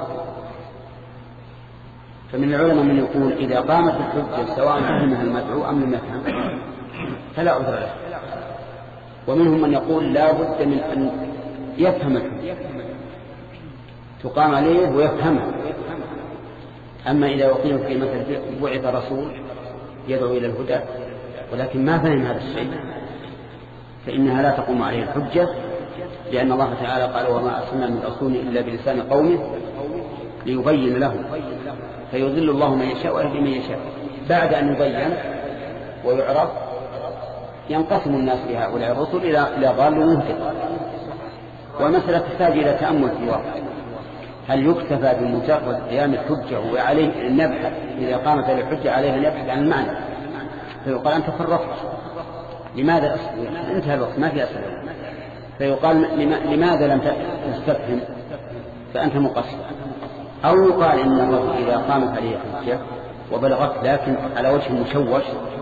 فمن العلماء من يقول إذا قامت الحجة سواء فهمها المدعو أم لم يفهم فلا عذر له، ومنهم من يقول لا بد من أن يفهم الحجة تقام عليه ويفهمها. أما إذا أقيم في مثل بعث رسول يدعو إلى الهدى ولكن ما فهم هذا الشيء فإنها لا تقوم عليه الحجة، لأن الله تعالى قال وما أرسلنا من رسول إلا بلسان قومه ليبين لهم، فيضل الله من يشاء ويهدي من يشاء. بعد أن يبين ويعرف ينقسم الناس بهؤلاء الرسل إلى ضال ومهتد، والمسألة تحتاج إلى تأمل في الواقع. هل يكتفى بمجرد قيام الحجة وعليه أن نبحث إذا قامت الحجة عليه أن يبحث عن المعنى، فيقال أنت فرطت لماذا أصبر؟ انتهى الوقت ما في أسئلة، فيقال لماذا لم تستفهم فأنت مقصر. أو يقال إن الرجل إذا قامت عليه حجة وبلغت لكن على وجه مشوش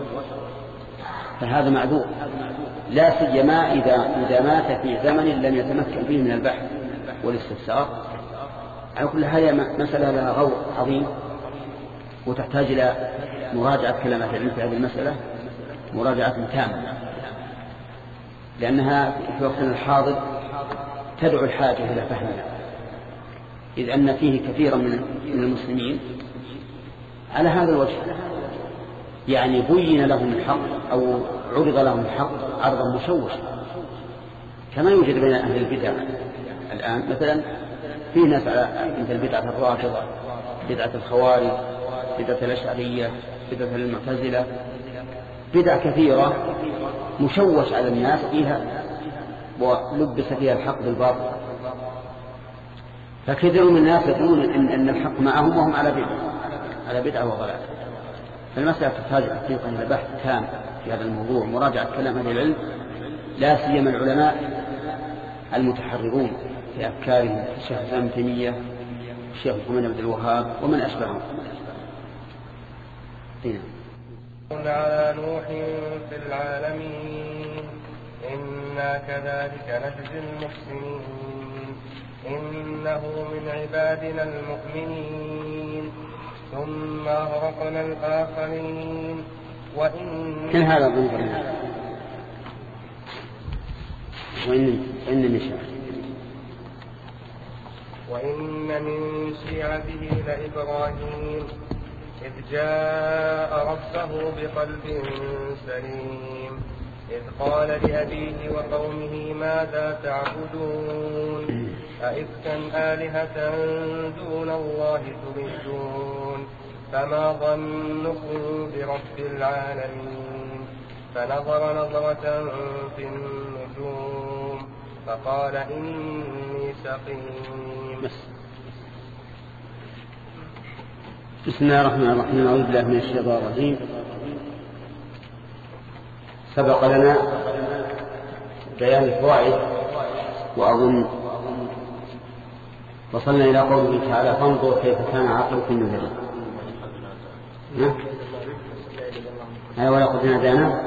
فهذا معذور، لا سيما إذا إذا مات في زمن لم يتمكن فيه من البحث والاستفسار. على كل هذه مسألة لها غور عظيم وتحتاج إلى مراجعة كلام أهل العلم في هذه المسألة مراجعة تامة، لأنها في وقتنا الحاضر تدعو الحاجة إلى فهمها، إذ أن فيه كثيرا من المسلمين على هذا الوجه، يعني بين لهم الحق أو عرض لهم الحق عرضا مشوشا، كما يوجد بين أهل البدع الآن. مثلا في ناس على مثل بدعة الرافضة، بدعة الخوارج، بدعة الأشعرية، بدعة المعتزلة، بدع كثيرة مشوش على الناس فيها ولبس فيها الحق بالباطل، فكثير من الناس يقولون إن, إن الحق معهم وهم على بدعة على بدعة وضلال. فالمسألة تحتاج حقيقة إلى بحث تام في هذا الموضوع، مراجعة كلام أهل العلم، لا سيما العلماء المتحررون في أفكارهم، الشيخ ابن تيمية، الشيخ محمد بن الوهاب ومن أشبههم. على نوح في العالمين إنا كذلك نجزي المحسنين إنه من عبادنا المؤمنين ثم أغرقنا الآخرين. وإن كل هذا ضمن وإن إن نشاء وإن من شيعته لإبراهيم إذ جاء ربه بقلب سليم إذ قال لأبيه وقومه ماذا تعبدون أئفكا آلهة دون الله تريدون فما ظنكم برب العالمين. فنظر نظرة في النجوم فقال إني سقيم. بسم الله الرحمن الرحيم. أعوذ بالله من الشيطان الرجيم. سبق لنا بيان الفوائد وأظن وصلنا إلى قوله تعالى فانظر كيف كان عاقبة النذر. أي ولقد نادانا.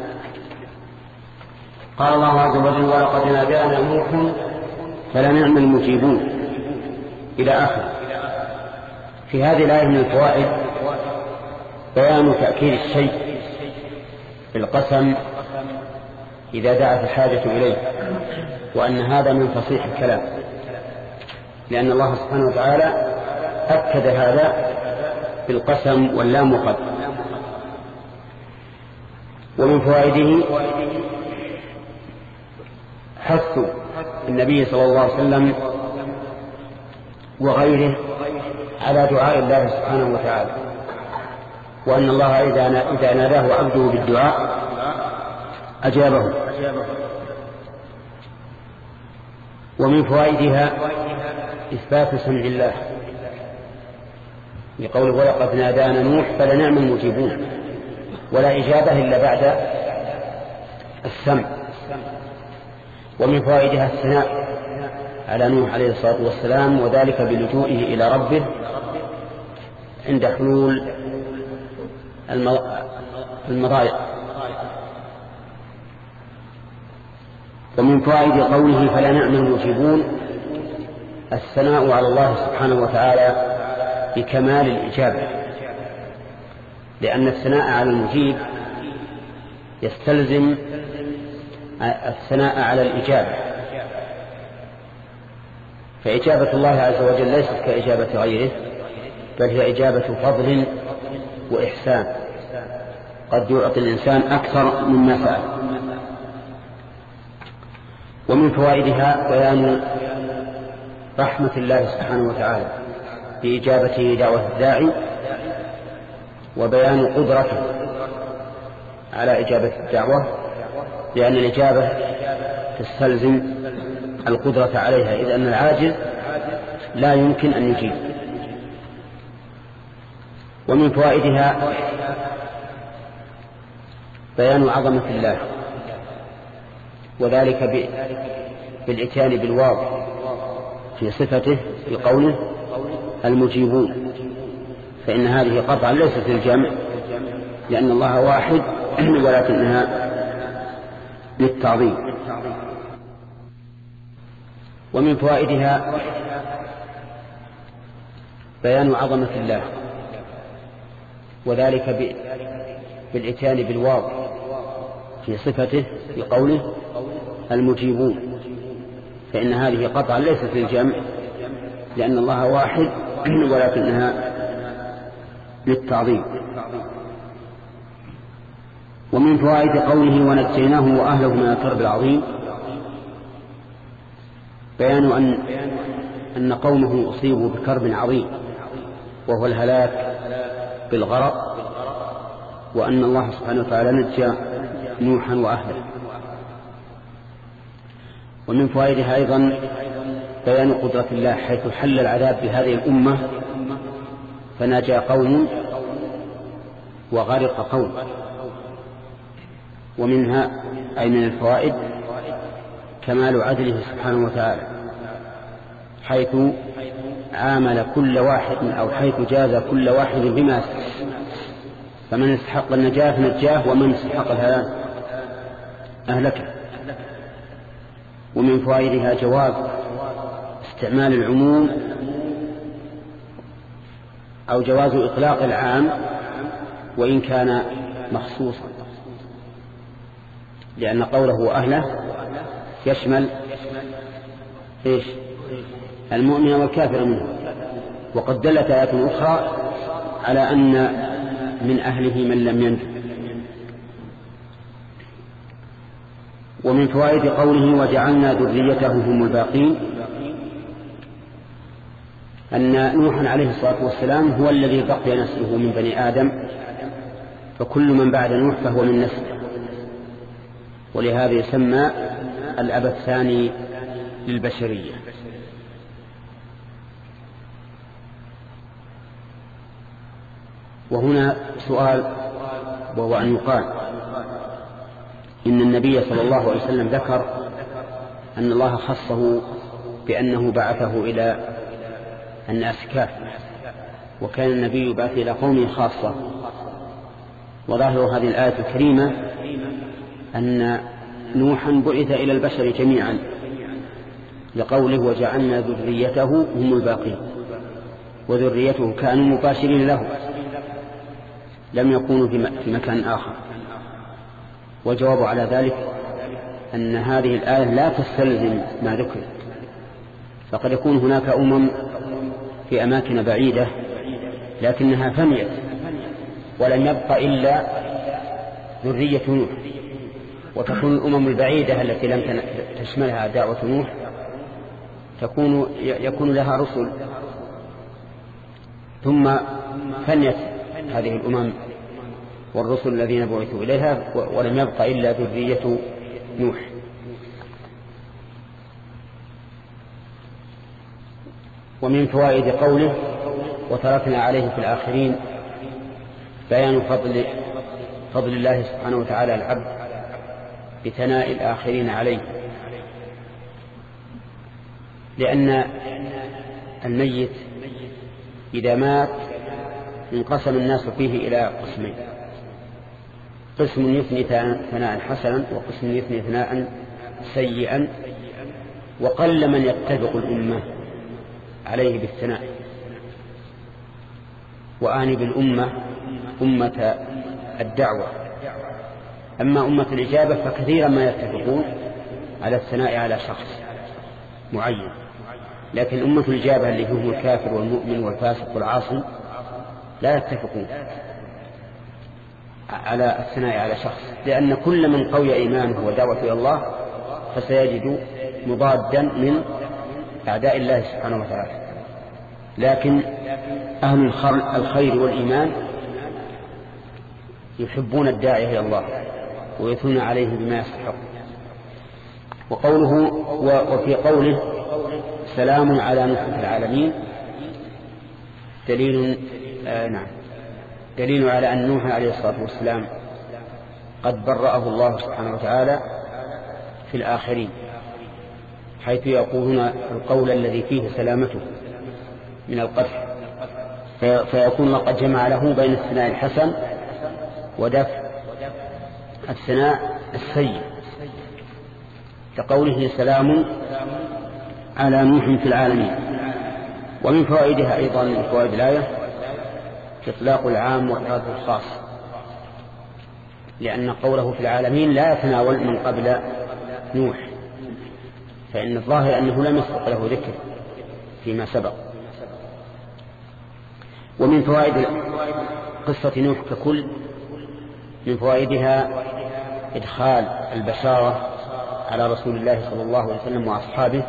قال الله عز وجل ولقد نادانا نوح فلنعم المجيبون إلى آخر. في هذه الآية من الفوائد بيان تأكيد الشيء بالقسم إذا دعت الحاجة إليه، وأن هذا من فصيح الكلام، لأن الله سبحانه وتعالى أكد هذا بالقسم واللام قد. ومن فوائده حث النبي صلى الله عليه وسلم وغيره على دعاء الله سبحانه وتعالى، وأن الله إذا ناداه عبده بالدعاء أجابه. ومن فوائدها إثبات سمع الله لقوله ولقد نادانا نوح فلنعم المجيبون، ولا إجابة إلا بعد السمع. ومن فوائدها الثناء على نوح عليه الصلاة والسلام، وذلك بلجوئه إلى ربه عند حلول المضايق. ومن فوائد قوله فلا نعم المجيبون الثناء على الله سبحانه وتعالى بكمال الإجابة، لأن الثناء على المجيب يستلزم الثناء على الإجابة، فإجابة الله عز وجل ليست كإجابة غيره، بل هي إجابة فضل وإحسان، قد يعطي الإنسان أكثر مما سأل. ومن فوائدها بيان رحمة الله سبحانه وتعالى بإجابته دعوة الداعي، وبيان قدرته على إجابة الدعوة، لأن الإجابة تستلزم القدرة عليها، إذ أن العاجز لا يمكن أن يجيب. ومن فوائدها بيان عظمة الله، وذلك بالإتيان بالواو في صفته بقوله المجيبون، فإن هذه قطعا ليست الجمع، لأن الله واحد ولكنها للتعظيم. ومن فوائدها بيان عظمة الله، وذلك بالإتيان بالواو في صفته بقوله المجيبون، فإن هذه قطعا ليست للجمع، لأن الله واحد ولكنها للتعظيم. ومن فوائد قوله ونجيناه وأهله من الكرب العظيم بيان أن, أن قومه أصيبوا بكرب عظيم وهو الهلاك بالغرق، وأن الله سبحانه وتعالى نجى نوحا وأهله. ومن فوائدها أيضا بيان قدرة الله، حيث حل العذاب بهذه الأمة فنجى قوم وغرق قوم. ومنها أي من الفوائد كمال عدله سبحانه وتعالى، حيث عامل كل واحد أو حيث جاز كل واحد بما استحق، فمن استحق النجاة نجاه، ومن استحق الهلاك أهلكه. ومن فوائدها جواز استعمال العموم أو جواز إطلاق العام وإن كان مخصوصا، لأن قوله أهله يشمل إيش؟ المؤمن والكافر منه. وقد دلت آيات أخرى على أن من أهله من لم ينجو. ومن فوائد قوله وجعلنا ذريته هم الباقين أن نوحا عليه الصلاة والسلام هو الذي بقي نسله من بني آدم، فكل من بعد نوح فهو من نسله، ولهذا يسمى الأب الثاني للبشرية. وهنا سؤال، وهو أن يقال إن النبي صلى الله عليه وسلم ذكر أن الله خصه بأنه بعثه إلى الناس كافة، وكان النبي يبعث إلى قومه خاصة. وظاهر هذه الآية الكريمة أن نوحا بعث إلى البشر جميعا، لقوله وجعلنا ذريته هم الباقين، وذريته كانوا مباشرين له، لم يكونوا في مكان آخر. والجواب على ذلك أن هذه الآية لا تستلزم ما ذكر، فقد يكون هناك أمم في أماكن بعيدة لكنها فنيت ولم يبق إلا ذرية نوح، وتكون الأمم البعيدة التي لم تشملها دعوة نوح تكون يكون لها رسل، ثم فنيت هذه الأمم والرسل الذين بعثوا إليها ولم يبق إلا ذرية نوح. ومن فوائد قوله وتركنا عليه في الآخرين بيان فضل فضل الله سبحانه وتعالى العبد بثناء الآخرين عليه، لأن الميت إذا مات انقسم الناس فيه إلى قسمين: قسم يثني ثناء حسنا، وقسم يثني ثناء سيئا، وقل من يتفق الأمة عليه بالثناء. وآني بالأمة أمة الدعوة. أما أمة الإجابة فكثيرا ما يتفقون على الثناء على شخص معين، لكن أمة الإجابة اللي هم الكافر والمؤمن والفاسق والعاصي لا يتفقون على الثناء على شخص، لأن كل من قوي إيمانه ودعوة إلى الله فسيجد مضادا من أعداء الله سبحانه وتعالى. لكن أهل الخير والإيمان يحبون الداعي إلى الله ويثنون عليه بما يستحق. وقوله وفي قوله سلام على نوح في العالمين دليل آه نعم دليل على أن نوح عليه الصلاة والسلام قد برأه الله سبحانه وتعالى في الآخرين، حيث يقولون القول الذي فيه سلامته من القدح، فيكون قد جمع له بين الثناء الحسن ودفع الثناء السيء، كقوله سلام على نوح في العالمين. ومن فوائدها أيضا من فوائد الآية إطلاق العام وإرادة الخاص، لأن قوله في العالمين لا يتناول من قبل نوح، فإن الظاهر أنه لم يسبق له ذكر فيما سبق. ومن فوائد قصة نوح ككل، من فوائدها إدخال البشارة على رسول الله صلى الله عليه وسلم وأصحابه،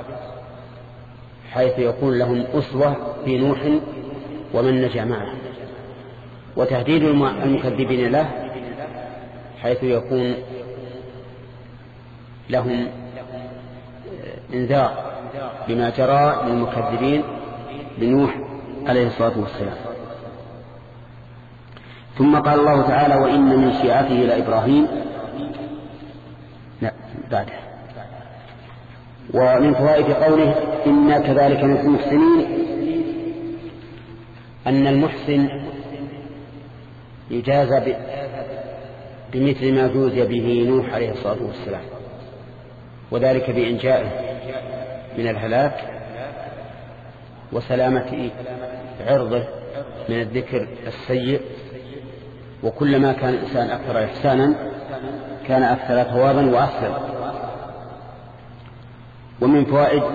حيث يكون لهم أسوة في نوح ومن نجا معه، وتهديد المكذبين له، حيث يكون لهم انذار بما جرى للمكذبين بنوح عليه الصلاة والسلام. ثم قال الله تعالى وإن من شيعته لإبراهيم، لا بعده. ومن فوائد قوله إنا كذلك نجزي المحسنين أن المحسن يجازى بمثل ما جوزي به نوح عليه الصلاة والسلام، وذلك بإنجائه من الهلاك وسلامة عرضه من الذكر السيء. وكلما كان الإنسان أكثر إحسانا كان أكثر ثوابا وأحسن. ومن فوائد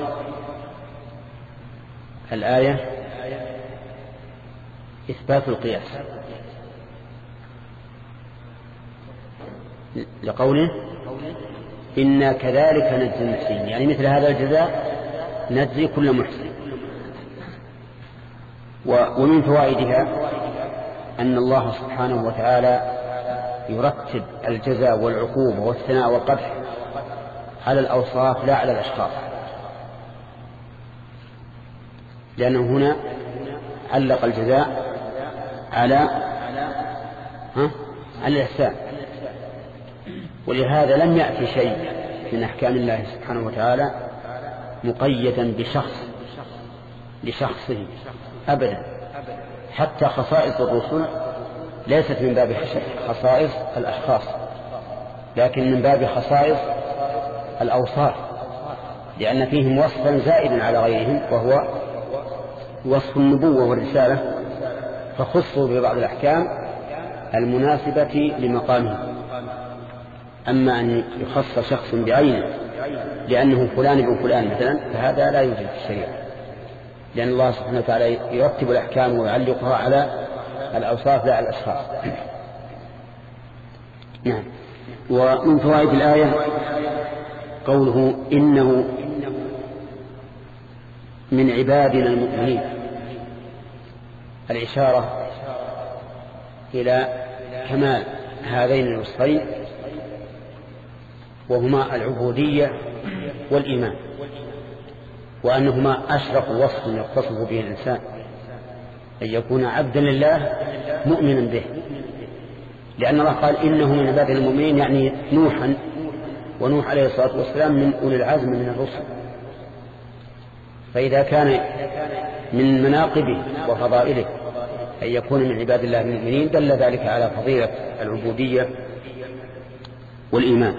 الآية إثبات القياس، لقوله إنا كذلك نجزي المحسنين، يعني مثل هذا الجزاء نجزي كل محسن. ومن فوائدها أن الله سبحانه وتعالى يرتب الجزاء والعقوبة والثناء والقدح على الأوصاف لا على الأشخاص، لأنه هنا علق الجزاء على ها؟ على الإحسان، ولهذا لم يأتي شيء من أحكام الله سبحانه وتعالى مقيدا بشخص لشخصه أبدا. حتى خصائص الرسل ليست من باب خصائص الأشخاص، لكن من باب خصائص الأوصاف، لأن فيهم وصفا زائدا على غيرهم وهو وصف النبوة والرسالة، فخصوا ببعض الأحكام المناسبة لمقامه. أما أن يخص شخص بعينه لأنه فلان ابن فلان مثلا فهذا لا يوجد في الشريعة، لأن الله سبحانه وتعالى يرتب الأحكام ويعلقها على الأوصاف لا على الأشخاص. نعم. ومن فوائد الآية قوله إنه من عبادنا المؤمنين، الإشارة إلى كمال هذين الوصفين وهما العبودية والإيمان، وأنهما أشرف وصف يتصف به الإنسان، أن يكون عبدا لله مؤمنا به، لأن الله قال إنه من عبادنا المؤمنين، يعني نوحا، ونوح عليه الصلاة والسلام من أولي العزم من الرسل، فإذا كان من مناقبه وفضائله أن يكون من عباد الله المؤمنين دل ذلك على فضيلة العبودية والإيمان.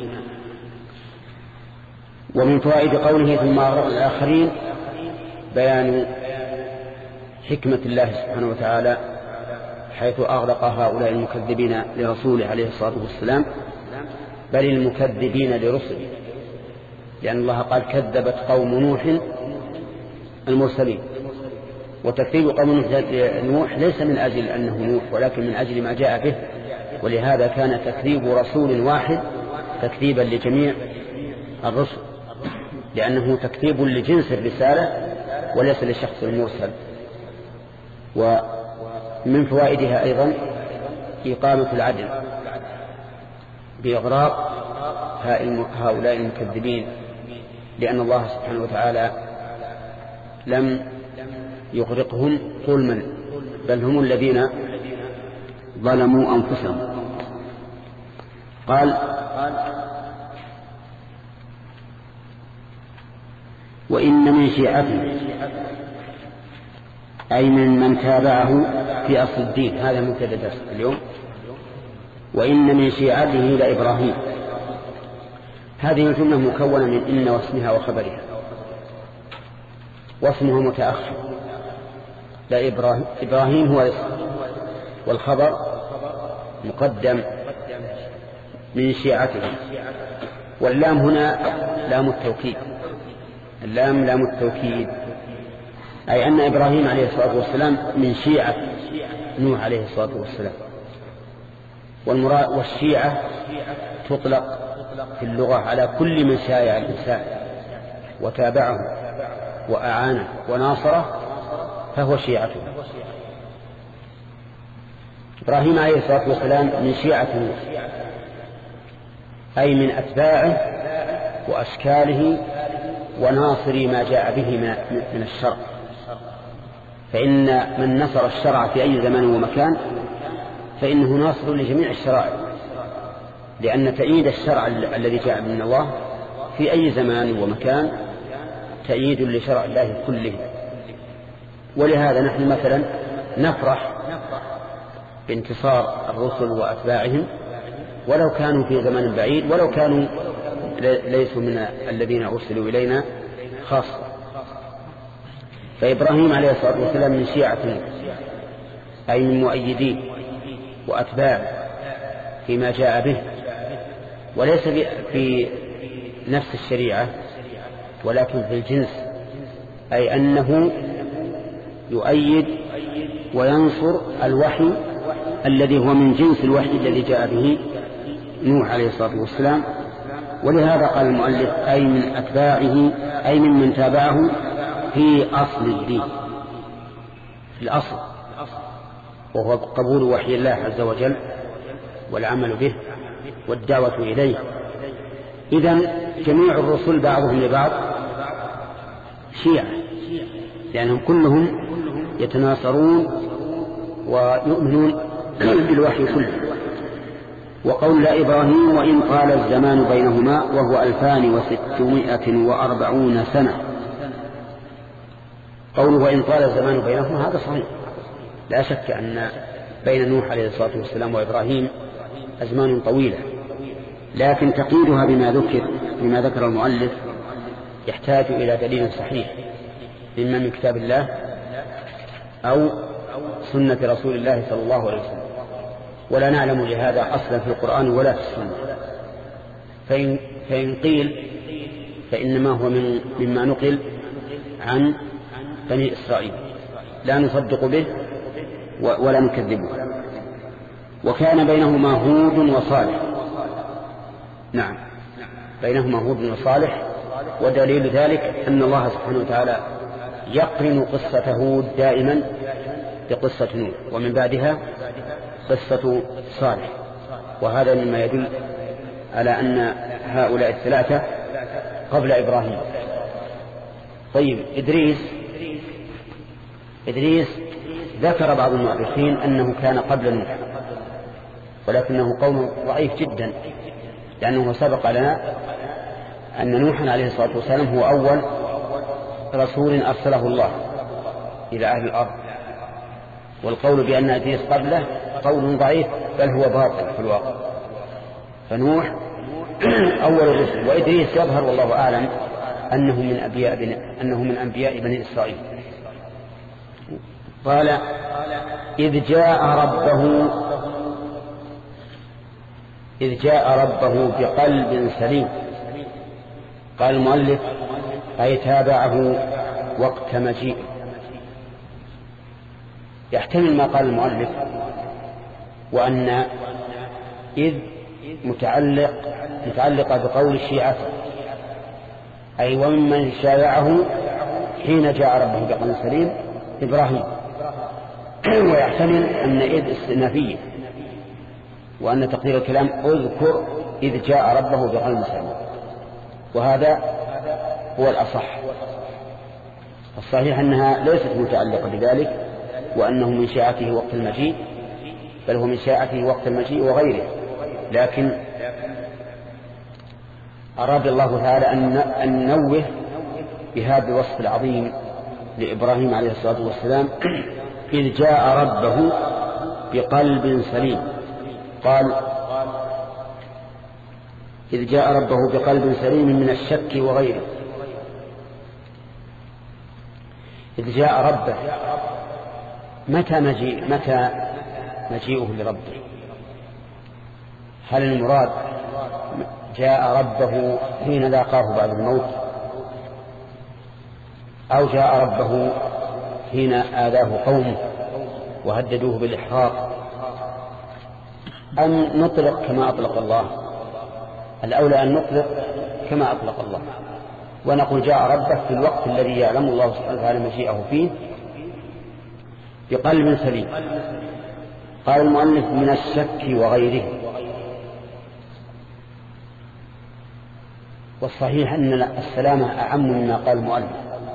ومن فوائد قوله ثم أغرقنا الآخرين بيان حكمة الله سبحانه وتعالى حيث أغرق هؤلاء المكذبين لرسوله عليه الصلاة والسلام، بل المكذبين لرسله، لأن الله قال كذبت قوم نوح المرسلين. وتكذيب قوم نوح ليس من أجل أنه نوح، ولكن من أجل ما جاء به، ولهذا كان تكذيب رسول واحد تكذيبا لجميع الرسل، لأنه تكذيب لجنس الرسالة وليس للشخص المرسل. ومن فوائدها أيضا إقامة العدل بإغراق هؤلاء المكذبين، لأن الله سبحانه وتعالى لم يغرقهم ظلما، بل هم الذين ظلموا أنفسهم. قال وإن من شيعته أي من من تابعه في أصل الدين، هذا مبتدأ درس اليوم. وإن من شيعته لإبراهيم، هذه الجملة مكونة من إن واسمها وخبرها، واسمها متأخر، لا إبراهيم, إبراهيم هو اسم، والخبر مقدم من شيعته. واللام هنا لام التوكيد، اللام لام التوكيد، أي أن إبراهيم عليه الصلاة والسلام من شيعة نوح عليه الصلاة والسلام. والمراد والشيعة تطلق في اللغة على كل من شايع الإنسان وتابعه وأعانه وناصره فهو شيعته. إبراهيم عليه الصلاة والسلام من شيعة نوح، أي من أتباعه وأشكاله وناصري ما جاء به من الشرع. فإن من نصر الشرع في أي زمان ومكان فإنه ناصر لجميع الشرائع، لأن تأييد الشرع الذي جاء من الله في أي زمان ومكان تأييد لشرع الله كله. ولهذا نحن مثلا نفرح بانتصار الرسل وأتباعهم ولو كانوا في زمن بعيد، ولو كانوا ليسوا من الذين أرسلوا إلينا خاصة. فإبراهيم عليه الصلاة والسلام من شيعة أي من مؤيدين وأتباع فيما جاء به، وليس في نفس الشريعة ولكن في الجنس، أي أنه يؤيد وينصر الوحي الذي هو من جنس الوحي الذي جاء به نوح عليه الصلاة والسلام. ولهذا قال المؤلف أي من أتباعه أي من من تابعه في أصل الدين، في الأصل، وهو قبول وحي الله عز وجل والعمل به والدعوة إليه. إذن جميع الرسل بعضهم لبعض شيعة، لأنهم كلهم يتناصرون ويؤمنون بالوحي كله. وقول لا إبراهيم وإن طال الزمان بينهما وهو ألفان وستمائة وأربعون سنة. قوله وإن طال الزمان بينهما هذا صحيح، لا شك أن بين نوح عليه الصلاة والسلام وإبراهيم أزمان طويلة، لكن تقييدها بما ذكر بما ذكر المؤلف يحتاج إلى دليل صحيح إما من كتاب الله أو سنة رسول الله صلى الله عليه وسلم، ولا نعلم لهذا أصلا في القرآن ولا في السنة. فإن, فإن قيل فإنما هو من مما نقل عن بني إسرائيل لا نصدق به ولا نكذبه. وكان بينهما هود وصالح، نعم بينهما هود وصالح، ودليل ذلك أن الله سبحانه وتعالى يقرن قصة هود دائما بقصة نوح ومن بعدها قصة صالح، وهذا مما يدل على أن هؤلاء الثلاثة قبل إبراهيم. طيب إدريس إدريس ذكر بعض المؤرخين أنه كان قبل نوح، ولكنه قول ضعيف جدا، لأنه سبق لنا أن نوحا عليه الصلاة والسلام هو أول رسول أرسله الله إلى أهل الأرض، والقول بأن إدريس قبله قول ضعيف بل هو باطل في الواقع. فنوح أول الرسل، وإدريس يظهر والله أعلم أنه من أنبياء بني أنه من أنبياء بني إسرائيل. قال إذ جاء ربه إذ جاء ربه بقلب سليم. قال المؤلف أي تابعه وقت مجيء. يحتمل ما قال المؤلف، وأن إذ متعلق متعلقة بقول الشيعة، أي وممن شايعه حين جاء ربه بقلب سليم إبراهيم. ويحتمل أن إذ استئنافية، وأن تقدير الكلام اذكر إذ جاء ربه بقلب سليم، وهذا هو الأصح. الصحيح أنها ليست متعلقة بذلك، وأنه من شيعته وقت المجيء، بل هو من شيعته وقت المجيء وغيره. لكن أراد الله تعالى أن ننوه بهذا الوصف العظيم لإبراهيم عليه الصلاة والسلام إذ جاء ربه بقلب سليم. قال إذ جاء ربه بقلب سليم من الشك وغيره. إذ جاء ربه، متى مجيء متى مجيئه لربه؟ هل المراد جاء ربه حين لاقاه بعد الموت، أو جاء ربه حين آذاه قومه وهددوه بالإحراق، أم نطلق كما أطلق الله؟ الأولى أن نطلق كما أطلق الله، ونقول جاء ربه في الوقت الذي يعلم الله سبحانه وتعالى مجيئه فيه بقلب سليم. قال المؤلف من الشك وغيره. والصحيح أن السلامة أعم مما قال المؤلف،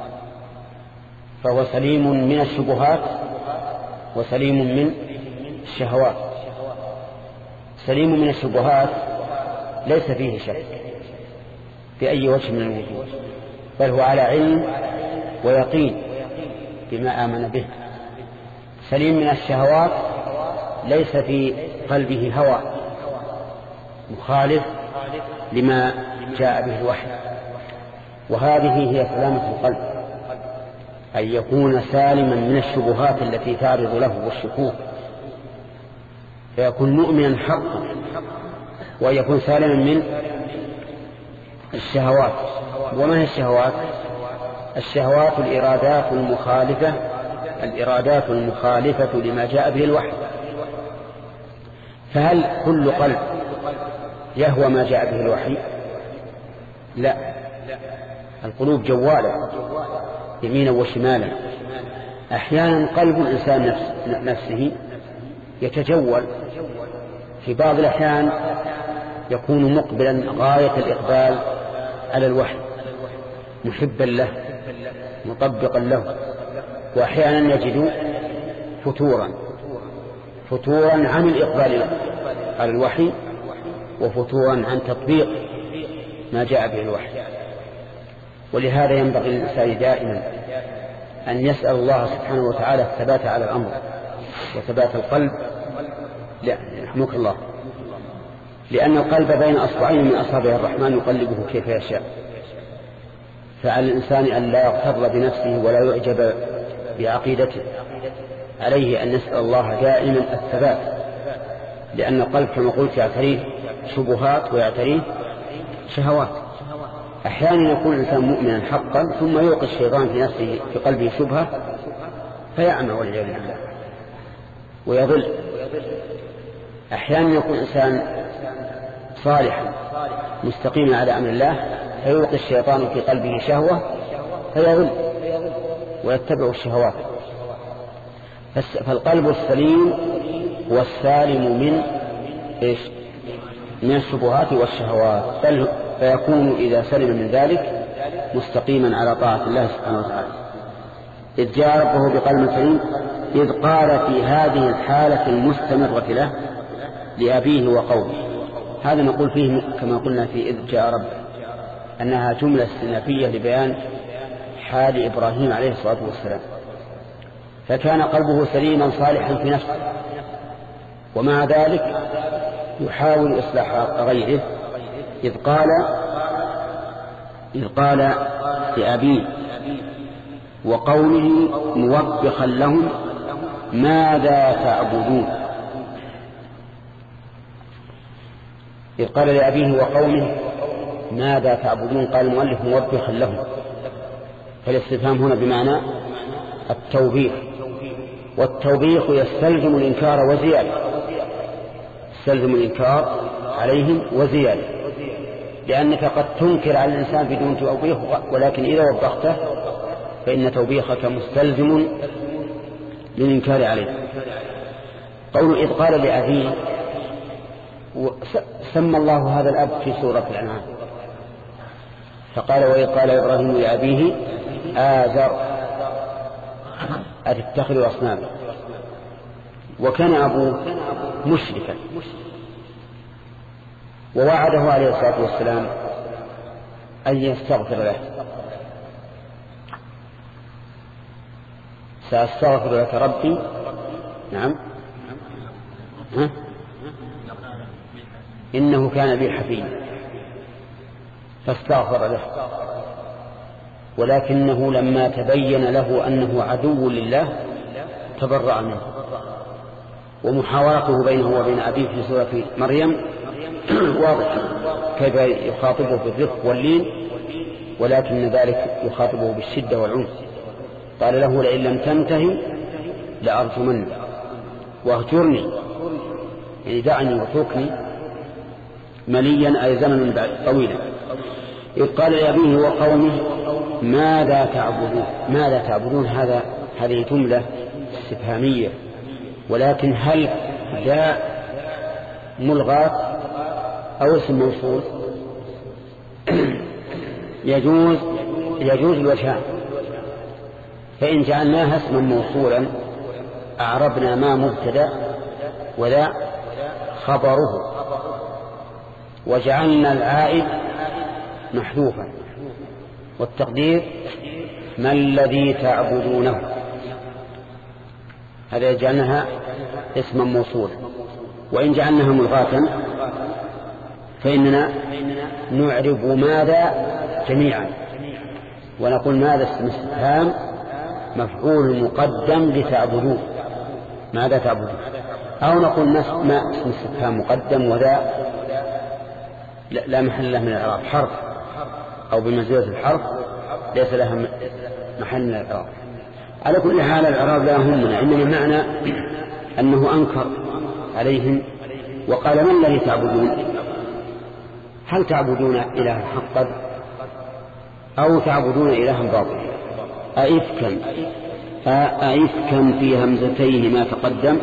فهو سليم من الشبهات وسليم من الشهوات. سليم من الشبهات ليس فيه شك بأي وجه من الوجوه، بل هو على علم ويقين بما آمن به. سليم من الشهوات ليس في قلبه هوى مخالف لما جاء به الوحي. وهذه هي سلامة القلب، أن يكون سالما من الشبهات التي تعرض له والشكوك، فيكون مؤمنا حقا، وأن يكون سالما من الشهوات. وما هي الشهوات؟ الشهوات الإرادات المخالفة الإرادات المخالفة لما جاء به الوحي. فهل كل قلب يهوى ما جاء به الوحي؟ لا، القلوب جوالة يمينا وشمالا. أحيانا قلب الإنسان نفس نفسه يتجول، في بعض الأحيان يكون مقبلا غاية الإقبال على الوحي، محبا له مطبقا له، وأحيانا يجد فتورا فتورا عن الإقبال على الوحي، وفتورا عن تطبيق ما جاء به الوحي. ولهذا ينبغي للإنسان دائما أن يسأل الله سبحانه وتعالى الثبات على الأمر وثبات القلب. لا يرحمك الله، لأن القلب بين أصبعين من أصابع الرحمن يقلبه كيف يشاء. فعلى الإنسان أن لا يغتر بنفسه ولا يعجب بعقيدته، عليه أن يسأل الله دائما الثبات، لأن القلب كما قلت يعتريه شبهات ويعتريه شهوات. أحيانا يكون الإنسان مؤمنا حقا ثم يلقي الشيطان في نفسه في قلبه شبهة فيعمى والعياذ بالله ويضل. أحيانا يكون إنسان صالحا مستقيما على أمر الله فيلقي الشيطان في قلبه شهوة فيضل ويتبع الشهوات. فالقلب السليم هو السالم من إيش؟ من الشبهات والشهوات، بل فيكون إذا سلم من ذلك مستقيما على طاعة الله سبحانه وتعالى. إذ جاء ربه بقلب سليم إذ قال في هذه الحالة المستمرة له لأبيه وقومه. هذا نقول فيه كما قلنا في إذ جاء ربه أنها جملة استئنافية لبيان حال إبراهيم عليه الصلاة والسلام، فكان قلبه سليما صالحا في نفسه، ومع ذلك يحاول إصلاح غيره، إذ قال إذ قال لأبيه وقومه موبخا لهم ماذا تعبدون. إذ قال لأبيه وقومه ماذا تعبدون، قال المؤلف موبخا لهم، فالاستفهام هنا بمعنى التوبيخ، والتوبيخ يستلزم الإنكار وزيادة، يستلزم الإنكار عليهم وزيادة، لأنك قد تنكر على الإنسان بدون توبيخ، ولكن إذا وبخته فإن توبيخك مستلزم للإنكار عليه. قول إذ قال لأبيه، سمى الله هذا الأب في سورة الأنعام، فقال وإذ قال إبراهيم لأبيه آزر أتتخذ أصناما، وكان أبوه مشركا، ووعده عليه الصلاة والسلام أن يستغفر له، سأستغفر لك ربي. نعم ها؟ إنه كان بي حفيا، فاستغفر له، ولكنه لما تبين له أنه عدو لله تبرأ منه. ومحاورته بينه وبين أبيه في سورة مريم واضح كيف يخاطبه بالرفق واللين، ولكن ذلك يخاطبه بالشدة والعنف. قال له لئن لم تنتهي لأرجمنك واهجرني، يعني دعني واتركني مليا أي زمنا طويلا. إذ قال لأبيه وقومه ماذا تعبدون، ماذا تعبدون هذا هذه جملة استفهامية، ولكن هل جاء ملغاة أو اسم موصول؟ يجوز يجوز الوجهان، فإن جعلناها اسما موصولا أعربنا ما مبتدأ وذا خبره، وجعلنا العائد محذوفا، والتقدير ما الذي تعبدونه، هذا جعلناها اسما موصولا. وإن جعلناها ملغاة فإننا نعرب ماذا جميعا، ونقول ماذا اسم استفهام مفعول مقدم لتعبدون، ماذا تعبدون، أو نقول ما اسم استفهام مقدم وذا لا محل له من الإعراب، حرف أو بمنزلة الحرف ليس لها محل من الإعراب. على كل حال الإعراب لا يهمنا، إنما معنى أنه أنكر عليهم وقال ما الذي تعبدون، هل تعبدون إلها حقا أو تعبدون إلها باطلا؟ أئفكا أئفكا في همزتين ما تقدم،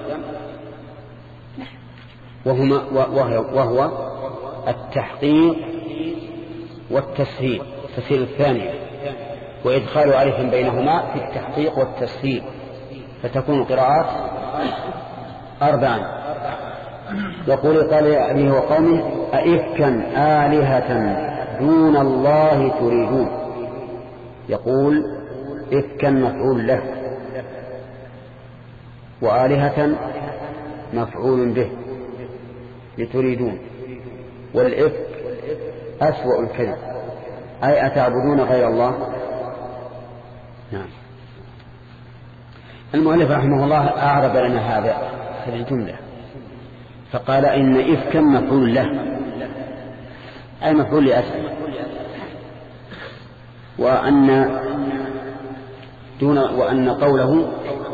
وهما وهو التحقيق والتسهيل، التسهيل الثاني، وإدخال ألف بينهما في التحقيق والتسهيل، فتكون قراءات أربعا. يقول قال أبيه وقومه أئفكا آلهة دون الله تريدون، يقول إفكا مفعول له وآلهة مفعول به لتريدون، والإفك أسوأ الكذب، أي أتعبدون غير الله. نعم. المؤلف رحمه الله أعرب لنا هذا هذه الجملة، فقال إن إفكا مفعول له أي مفعول لأسفل، وأن دون وأن قوله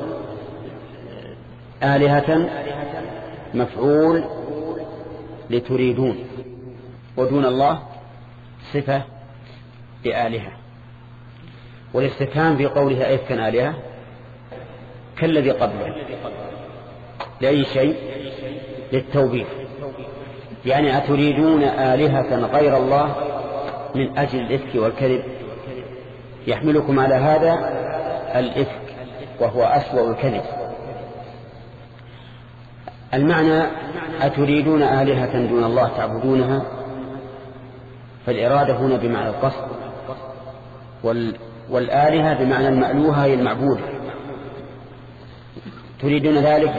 آلهة مفعول لتريدون، ودون الله صفة لآلهة. والاستفهام في قولها إفكا آلهة كالذي قبله لأي شيء، للتوبيخ، يعني أتريدون آلهة غير الله من أجل الإفك والكذب، يحملكم على هذا الإفك وهو أسوأ الكذب. المعنى أتريدون آلهة دون الله تعبدونها، فالإرادة هنا بمعنى القصد، والآلهة بمعنى المألوهة هي المعبودة. تريدون ذلك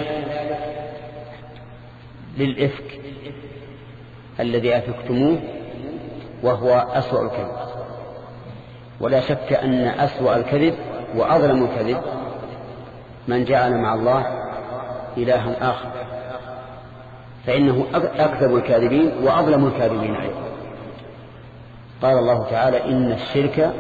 للإفك الذي أفكتموه وهو أسوأ الكذب، ولا شك أن أسوأ الكذب وأظلم الكذب من جعل مع الله إلها آخر، فإنه أكذب الكاذبين وأظلم الكاذبين أيضا. قال الله تعالى إن الشرك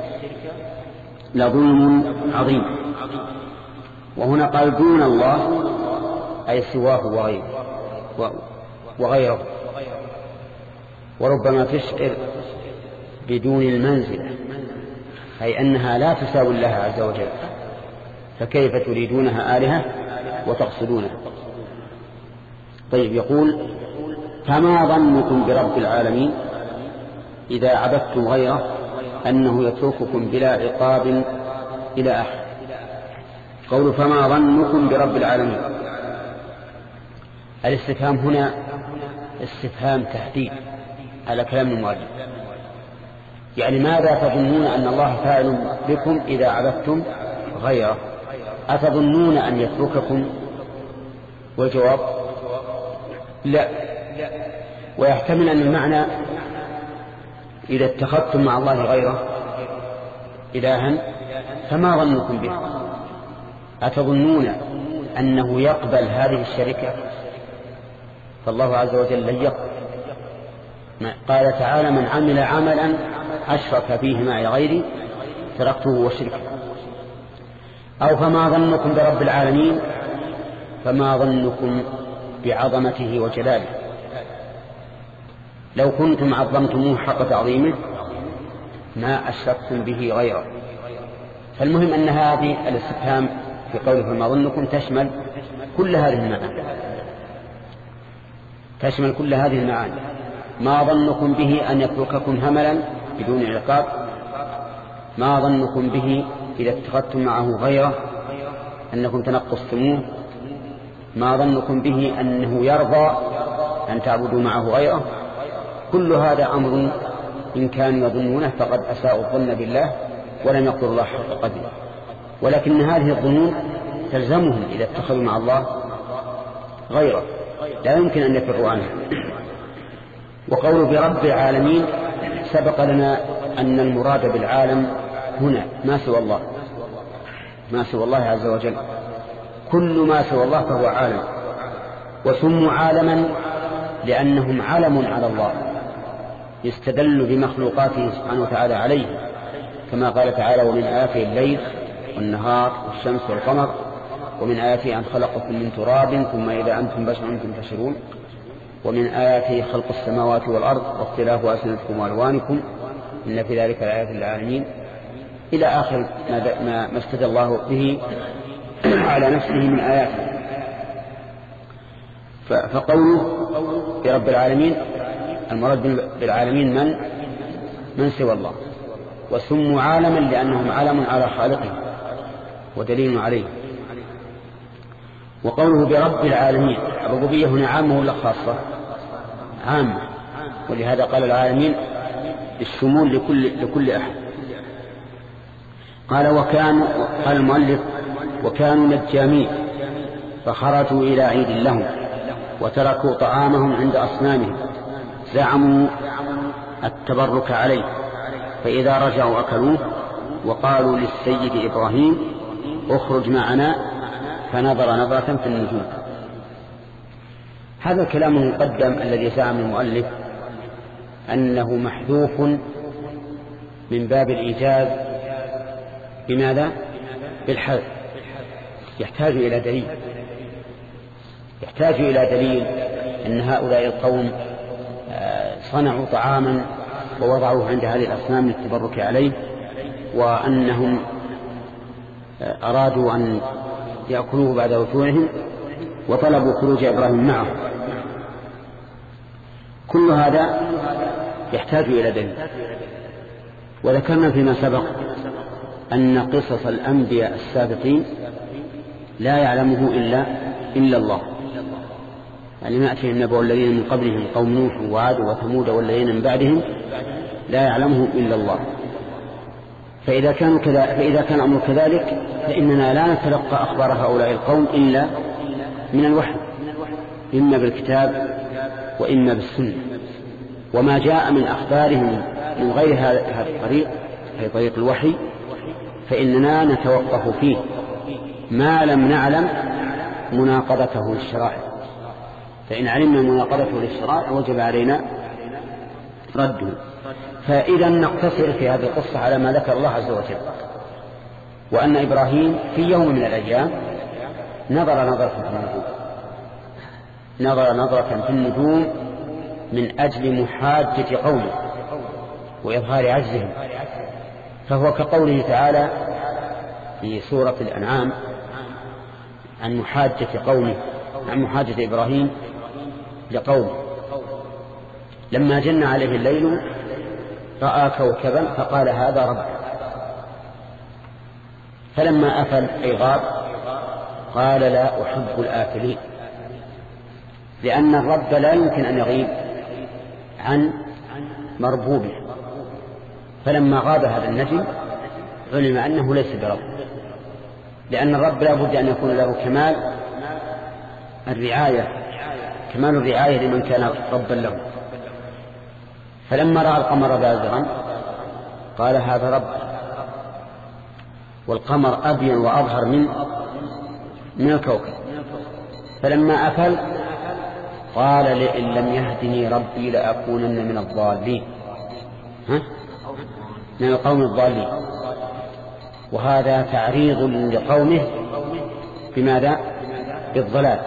لظلم عظيم، وهنا قال دون الله أي سواه وغيره وغيره وربما تشعر بدون المنزلة، أي أنها لا تساوي الله عز وجل، فكيف تريدونها آلهة وتقصدونها؟ طيب، يقول فما ظنكم برب العالمين إذا عبدتم غيره أنه يترككم بلا عقاب إلى آخر. قول فما ظنكم برب العالمين، الاستفهام هنا استفهام تهديد على كلام المؤلف، يعني ماذا تظنون أن الله فاعل بكم إذا عبدتم غيره؟ أتظنون أن يترككم؟ والجواب لا، ويحتمل أن المعنى إذا اتخذتم مع الله غيره إلها فما ظنكم به؟ أتظنون أنه يقبل هذه الشركة؟ فالله عز وجل لن يقبل. قال تعالى من عمل عملا أشرك فيه معي غيري تركته وشركه. أو فما ظنكم برب العالمين، فما ظنكم بعظمته وجلاله؟ لو كنتم عظمتموه حق تعظيمه ما أشركتم به غيره. فالمهم أن هذه الاستفهام في قوله فما ظنكم تشمل كل هذه المعاني، تشمل كل هذه المعاني. ما ظنكم به أن يترككم هملا بدون عقاب؟ ما ظنكم به إذا اتخذتم معه غيره أنكم تنقصتموه؟ ما ظنكم به أنه يرضى أن تعبدوا معه غيره؟ كل هذا أمر إن كانوا يظنونه فقد أساءوا الظن بالله ولم يقدر الله حق قدره. ولكن هذه الظنون تلزمهم إذا اتخذوا مع الله غيره، لا يمكن أن يفروا عنه. وقول برب العالمين سبق لنا أن المراد بالعالم هنا ما سوى الله، ما سوى الله عز وجل، كل ما سوى الله فهو عالم. وسموا عالما لأنهم علم على الله يستدل بمخلوقاته سبحانه وتعالى عليه، كما قال تعالى ومن آياته الليل والنهار والشمس والقمر ومن آياته أن خلقكم من تراب ثم إذا أنتم بشر تنتشرون ومن آياته خلق السماوات والأرض واختلاف ألسنتكم وألوانكم إن في ذلك لآيات للعالمين إلى آخر ما استدل الله به على نفسه من آياته. فقوله برب العالمين المراد بالعالمين من من سوى الله، وسموا عالما لأنهم علم على خالقه ودليل عليه. وقوله برب العالمين الربوبية هنا عامة ولا خاصة؟ عامة، ولهذا قال العالمين الشمول لكل, لكل أحد. قال وكانوا، قال المؤلف وكانوا نجامين فخرجوا إلى عيد لهم وتركوا طعامهم عند أصنامهم زعموا التبرك عليه، فإذا رجعوا أكلوه وقالوا للسيد إبراهيم اخرج معنا فنظر نظرة في النجوم. هذا الكلام المقدم الذي زعم المؤلف أنه محذوف من باب الإيجاز بماذا؟ بالحذف، يحتاج إلى دليل، يحتاج إلى دليل أن هؤلاء القوم صنعوا طعاما ووضعوه عند هذه الأصنام للتبرك عليه، وأنهم أرادوا أن يأكلوه بعد وفورهم وطلبوا خروج إبراهيم معه. كل هذا يحتاج إلى دليل. وذكرنا فيما سبق أن قصص الأنبياء السابقين لا يعلمه إلا إلا الله، يعني ما يأتي النبأ الذين من قبلهم قوم نوح وعاد وثمود والذين من بعدهم لا يعلمه إلا الله. فإذا كان كذا فإذا كان الأمر كذلك فإننا لا نتلقى أخبار هؤلاء القوم إلا من الوحي، إما بالكتاب وإما بالسنة، وما جاء من أخبارهم من غير هذا الطريق أي طريق الوحي فإننا نتوقف فيه ما لم نعلم مناقضته للشرائع، فإن علمنا مناقضته للشرائع وجب علينا رده. فإذا نقتصر في هذه القصة على ما ذكر الله عز وجل، وأن إبراهيم في يوم من الأيام نظر نظرة في النجوم نظر نظرة في النجوم من أجل محاجة قومه وإظهار عجزهم، فهو كقوله تعالى في سورة الأنعام عن محاجة قومه عن محاجة إبراهيم لقومه لما جن عليه الليل رأى كوكبا فقال هذا رب، فلما أفل أي غاب قال لا أحب الآفلين، لأن الرب لا يمكن أن يغيب عن مربوبه، فلما غاب هذا النجم علم أنه ليس برب، لأن الرب لا بد أن يكون له كمال الرعاية كمال الرعاية لمن كان ربا له. فلما رأى القمر بازغا قال هذا رب، والقمر أبين وأظهر من من الكوكب، فلما أفل قال لئن لم يهدني ربي لأكونن من الضالين ها؟ من القوم الضالين. وهذا تعريض لقومه بماذا؟ بالضلال.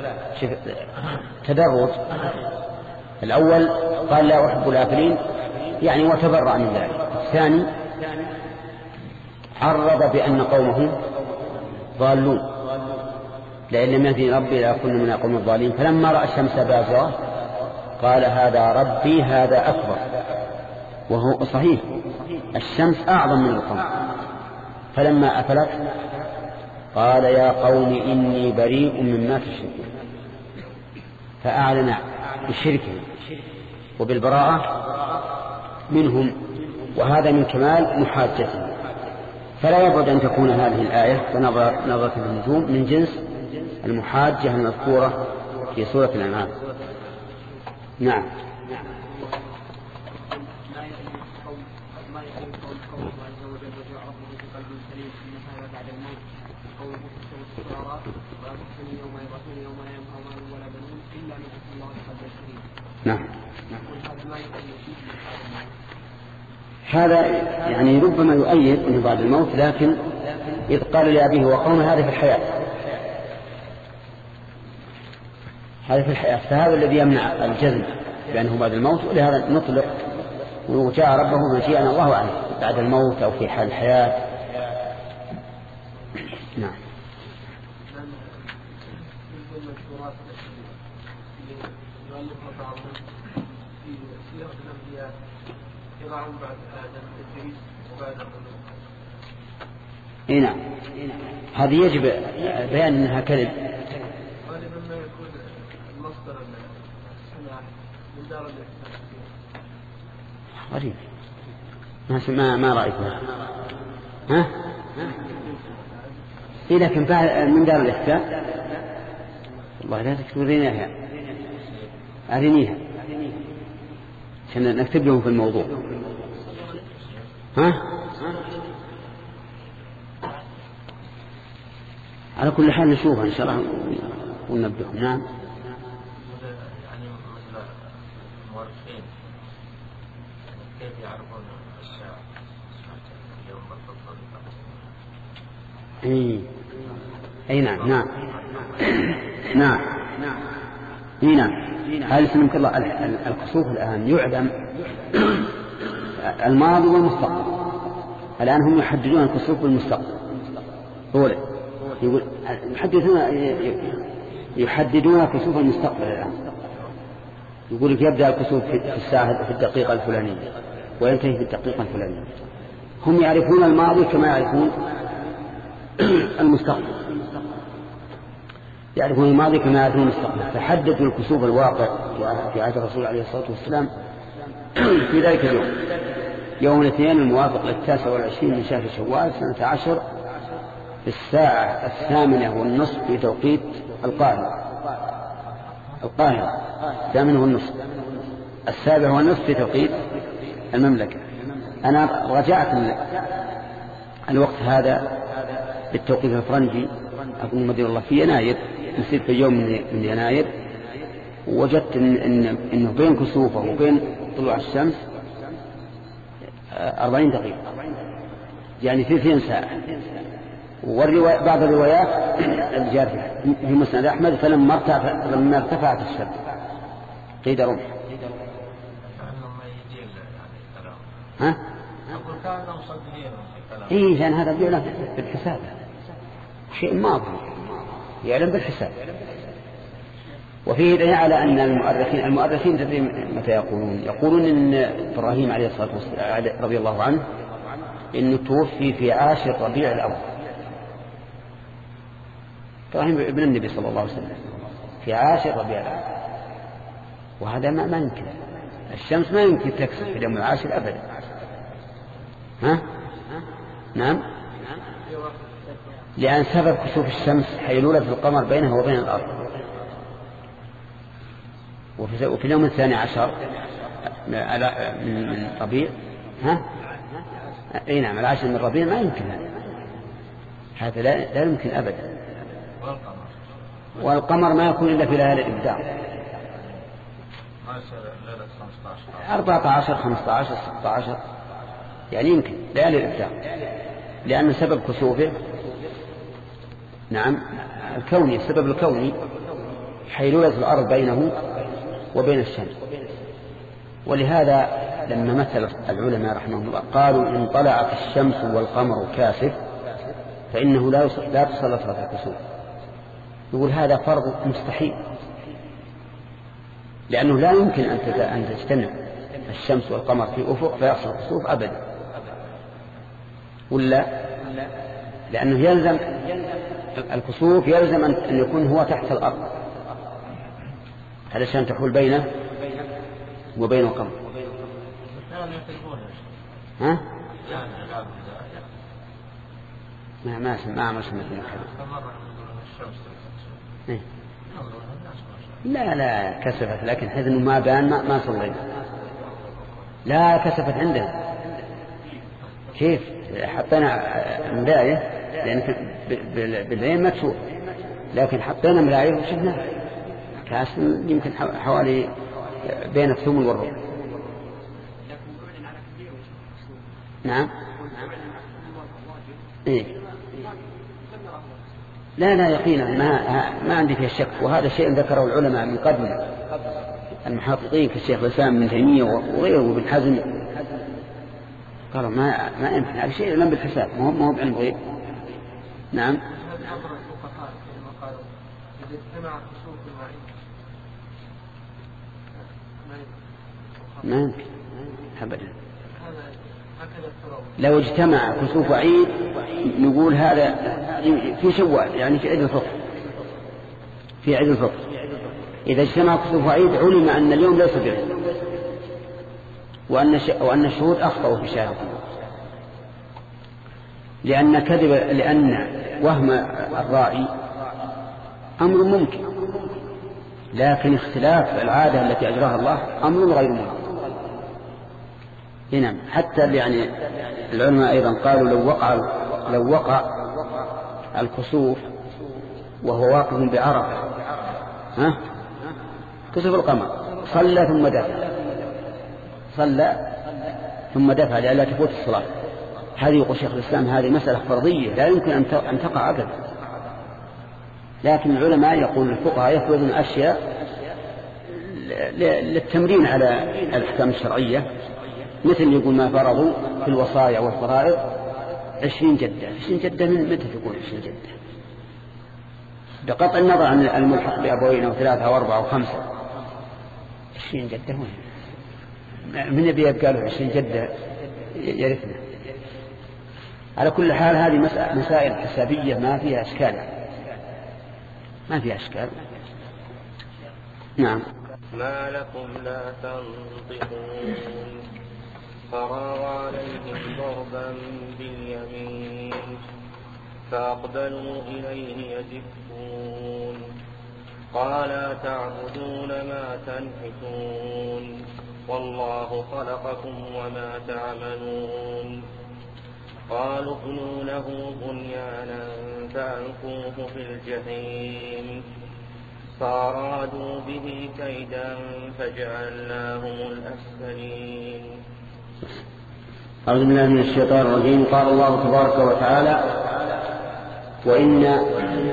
تدرج. الأول قال لا أحب الآفلين يعني وتبرأ من ذلك. الثاني عرض بأن قومه ضالون، لئن لم يهدني ربي لأكون من القوم الضالين. فلما رأى الشمس بازغة قال هذا ربي هذا أكبر، وهو صحيح الشمس أعظم من القمر. فلما أفلت قال يا قوم إني بريء مما تشركون، فأعلن بشركه وبالبراءة منهم، وهذا من كمال محاجته. فلا يبعد أن تكون هذه الآية ونظرة النجوم من جنس المحاجة المذكورة في سورة الأنعام. نعم. نعم. هذا يعني ربما يؤيد أنه بعد الموت، لكن إذ قال لأبيه وقومه هذا في الحياة هذا في الحياة فهذا الذي يمنع الجزم بأنه بعد الموت، ولهذا نطلق وجاء ربه مجيئا الله عنه بعد الموت أو في حال الحياة. نعم. اي نعم، هذه يجب بيان انها كذب. غالبا ما يكون المصدر السماح من دار غريب. ما ما رايك ها؟ إيه لكن من دار الافتاء والله لا تكتبينها أرنيها عشان نكتب لهم في الموضوع. ها؟ على كل حال نشوفها إن شاء الله وننبههم. نعم. يعني مثل المؤرخين كيف يعرفون الشعر اليوم اي اي نعم نعم نعم اي نعم. هذا سلمك الله الكسوف الآن يعلم الماضي والمستقبل. الآن هم يحددون الكسوف بالمستقبل. هو يقول يحددون يحددون كسوف المستقبل الآن. يقول لك يبدأ الكسوف في الساعة في الدقيقة الفلانية وينتهي في الدقيقة الفلانية. هم يعرفون الماضي كما يعرفون المستقبل، يعرفون الماضي كما يعرفون المستقبل. فحددوا الكسوف الواقع في عهد الرسول عليه الصلاة والسلام في ذلك اليوم. يوم الاثنين الموافق للتاسع والعشرين من شهر شوال سنة عشر في الساعة الثامنة والنصف في توقيت القاهرة. القاهرة الثامنة والنصف، السابع والنصف في توقيت المملكة. أنا رجعت الوقت هذا بالتوقيت الفرنجي أظن مدير الله في يناير، نسيت في يوم من يناير، ووجدت إن إن إنه بين كسوفه وبين طلوع الشمس أربعين دقيقة، يعني ثلاثين ساعة. والرواية بعض الروايات الجارية في مسند أحمد فلما ارتفع لما ارتفعت الشمس قيد رمح. ها؟ إيه لأن هذا بيعلم بالحساب، شيء ماضي يعلم بالحساب. وفيه دليل على أن المؤرخين المؤرخين تدري متى يقولون يقولون إن إبراهيم عليه الصلاة والسلام رضي الله عنه إنه توفي في عاشر ربيع الأول. إبراهيم ابن النبي صلى الله عليه وسلم في عاشر ربيع الأول، وهذا ما ما يمكن. الشمس ما يمكن تكسف في اليوم العاشر أبدا. ها؟ نعم، لأن سبب كسوف الشمس حيلولة القمر بينها وبين الأرض. وفي اليوم الثاني عشر من ربيع، ها؟ اي نعم العاشر من ربيع ما يمكن هذا، هذا لا, لا يمكن أبدا. والقمر ما يكون إلا في ليالي الإبداع، أربعة عشر خمسة عشر ستة عشر يعني يمكن ليالي الإبداع، لأن سبب كسوفه نعم الكوني، السبب الكوني حيلولة الأرض بينه وبين الشمس. ولهذا لما مثل العلماء رحمهم الله قالوا إن طلعت الشمس والقمر كاسف فإنه لا لا تصلى صلاة الكسوف. يقول هذا فرض مستحيل، لأنه لا يمكن أن تجتمع الشمس والقمر في أفق فيحصل الكسوف أبدا، ولا لأنه يلزم الكسوف يلزم أن يكون هو تحت الأرض علشان تحول بينه وبين القمر. ها؟ ما ما ما ما سمعت إيه؟ لا لا كسفت، لكن حيث إنه ما بان ما, ما صلينا. لا كسفت عندنا كيف حطينا مراية، لأن بالعين ما تشوف، لكن حطينا مراية وشفناها كاس يمكن حوالي بين الثمن والربع. نعم إيه؟ لا لا يقينا ما, ما عندي فيه شك، وهذا شيء ذكره العلماء من قبل المحققين كالشيخ الإسلام ابن تيمية وغيره وابن حزم، قالوا ما ما يمكن هذا شيء لم بالحساب، ما هو ما هو بعلم غيب. نعم ما يمكن أبدا. لو اجتمع كسوف عيد نقول هذا في شوال، يعني في عيد الفطر، في عيد الفطر إذا اجتمع كسوف عيد علم أن اليوم ليس بعيد، وأن وأن الشهود أخطأوا في شهادته، لأن كذب لأن وهم الراعي أمر ممكن، لكن اختلاف العادة التي أجراها الله أمر غير ممكن. نعم حتى يعني العلماء أيضا قالوا لو وقع لو وقع الكسوف وهو واقف بعرفة، ها كسف القمر صلى ثم دفع صلى ثم دفع لئلا تفوت الصلاة، هذه يقول شيخ الإسلام هذه مسألة فرضية لا يمكن أن تقع أبدا. لكن العلماء يقول الفقهاء يفرضون أشياء للتمرين على الأحكام الشرعية، مثل يقول ما فرضوا في الوصايا والفرائض عشرين جدة. عشرين جدة من متى تكون عشرين جدة؟ بقطع النظر عن الملحق بأبوين أو ثلاثة أو أربعة أو خمسة، عشرين جدة وين؟ من يبي قالوا عشرين جدة يرثنا. على كل حال هذه مسائل حسابية ما فيها أشكال، ما فيها أشكال. نعم. ما لكم لا تنطقون فراغ عليهم ضربا باليمين فأقبلوا إليه يزفون قال تعبدون ما تنحتون والله خلقكم وما تعملون قالوا ابنوا له بنيانا فألقوه في الجحيم فأرادوا به كيدا فجعلناهم الأسفلين. أعوذ بالله من الشيطان الرجيم. قال الله تبارك وتعالى وإن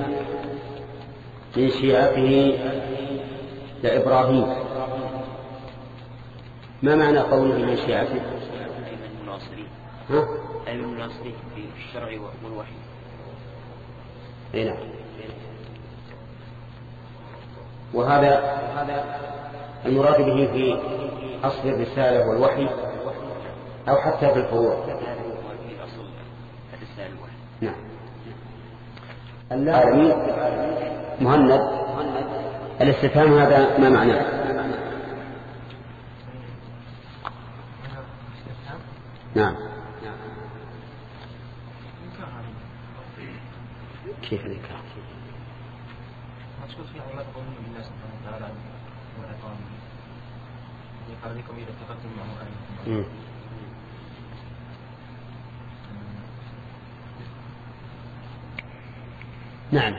من شيعته لإبراهيم. ما معنى قوله من شيعته؟ من الناصرين. ها؟ أي من الناصرين في الشرع والوحي. أي نعم. وهذا المراد به في أصل الرسالة والوحي أو حتى في الفروع. نعم. العالمين مهند. الاستفهام هذا ما معناه؟ نعم. كيف الإنكار؟ في عماد قوله بالله سبحانه وتعالى والعقام يقال لكم إذا اتخذتم معه آية. نعم.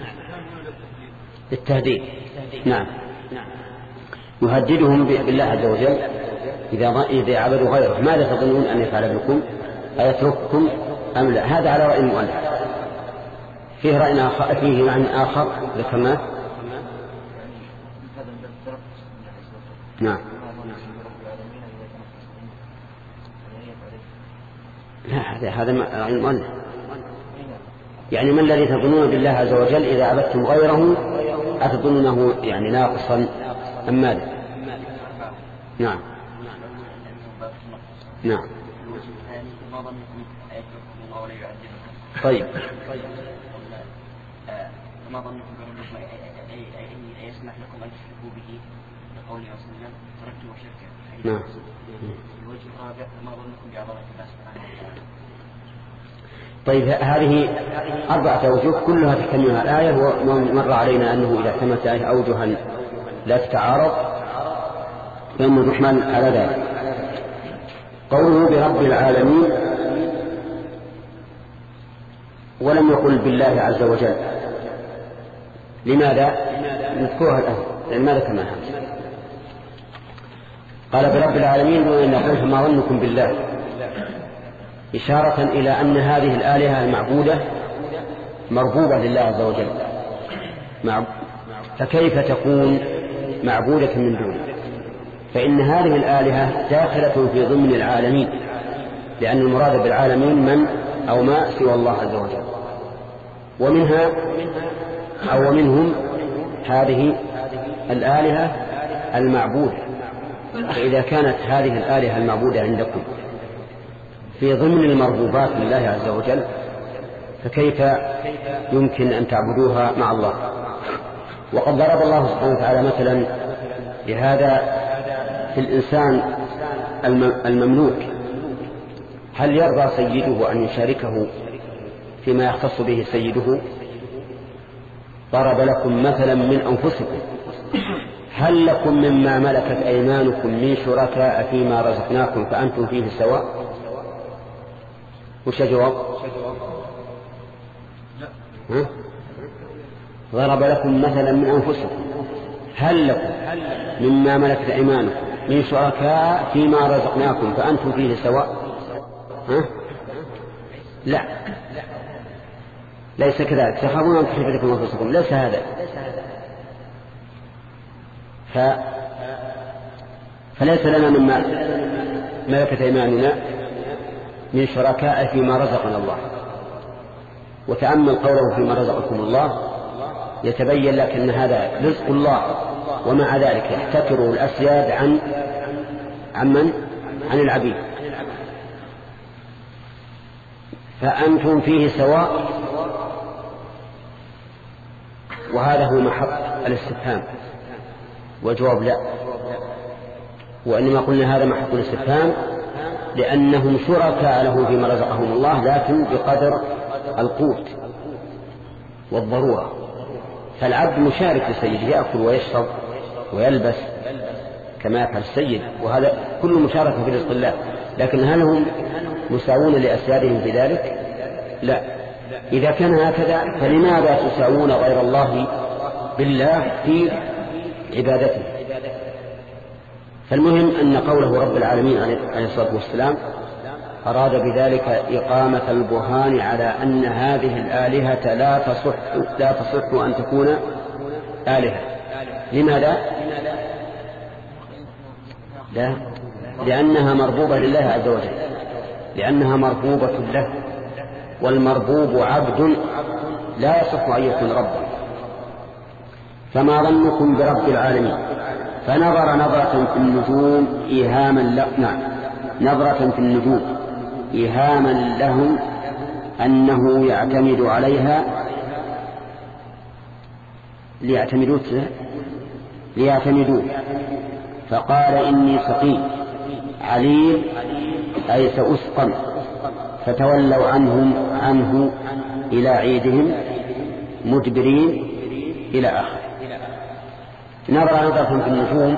التهديد. نعم. يهددهم بالله عز وجل إذا إذا عبدوا غيره. ماذا تظنون أن يفعل بكم؟ أيترككم أم لا؟ هذا على رأي المؤلف. فيه رأي آخر، فيه معنى آخر ذكرناه. نعم. لا هذا هذا رأي المؤلف. يعني ما الذي تظنون بالله عز وجل إذا عبدتم غيره؟ أتظنونه يعني ناقصا أم ماذا؟ نعم. نعم. طيب. ما ظنكم بربكم أي يسمح لكم أن تشركوا به لقوله صلى الله عليه وسلم تركتم شركا. نعم. الوجه الرابع ما ظنكم بعظمة الله سبحانه وتعالى. طيب هذه أربعة أوجه كلها تحتملها الآية، ومر علينا أنه إذا احتملت آية أوجها لا تتعارض فإنه يحمل على ذلك. قوله برب العالمين ولم يقل بالله عز وجل. لماذا؟ نذكرها الآن لأن ما ذكرنا هذا. قال برب العالمين وإن يقول فما ظنكم بالله، إشارة إلى أن هذه الآلهة المعبودة مربوبة لله عز وجل، فكيف تكون معبودة من دونه؟ فإن هذه الآلهة داخلة في ضمن العالمين، لأن المراد بالعالمين من أو ما سوى الله عز وجل. ومنها أو منهم هذه الآلهة المعبودة. فإذا كانت هذه الآلهة المعبودة عندكم في ضمن المربوبات لله عز وجل، فكيف يمكن أن تعبدوها مع الله؟ وقد ضرب الله سبحانه وتعالى مثلا لهذا في الإنسان المملوك. هل يرضى سيده أن يشاركه فيما يختص به سيده؟ ضرب لكم مثلا من أنفسكم هل لكم مما ملكت أيمانكم من شركاء فيما رزقناكم فأنتم فيه سواء؟ وش الجواب؟ ها؟ ضرب لكم مثلا من أنفسكم هل لكم مما ملكت أيمانكم من شركاء فيما رزقناكم فأنتم فيه سواء؟ ها؟ لا، ليس كذلك. تخافون أن تحرقوا لكم أنفسكم، ليس هذا. ف... فليس لنا مما ملكت أيماننا من شركاء فيما رزقنا الله. وتأمل قوله فيما رزقكم الله يتبين لك أن هذا رزق الله، ومع ذلك يحتكره الأسياد عن عن من؟ عن العبيد. فأنتم فيه سواء، وهذا هو محط الاستفهام، والجواب لا. وإنما قلنا هذا محط الاستفهام لأنهم شركاء له فيما رزقهم الله، لكن بقدر القوت والضرورة. فالعبد مشارك لسيده، يأكل ويشرب ويلبس كما يفعل السيد، وهذا كل مشاركة في رزق الله. لكن هل هم مساوون لأسيادهم في ذلك؟ لا. إذا كان هكذا فلماذا تساوون غير الله بالله في عبادته؟ فالمهم أن قوله رب العالمين عليه الصلاة والسلام أراد بذلك إقامة البرهان على أن هذه الآلهة لا تصح, لا تصح أن تكون آلهة. لماذا؟ لا، لأنها مربوبة لله عز وجل، لأنها مربوبة له، والمربوب عبد لا يصح أن يكون ربا. فما ظنكم برب العالمين؟ فنظر نظرة في النجوم إيهاما لهم نظرة في النجوم إيهاما لهم أنه يعتمد عليها ليعتمدوا ليعتمدوا فقال إني سقيم عليل أي سأسقم، فتولوا عنهم عنه إلى عيدهم مدبرين إلى آخر. نظر نظرة في النجوم،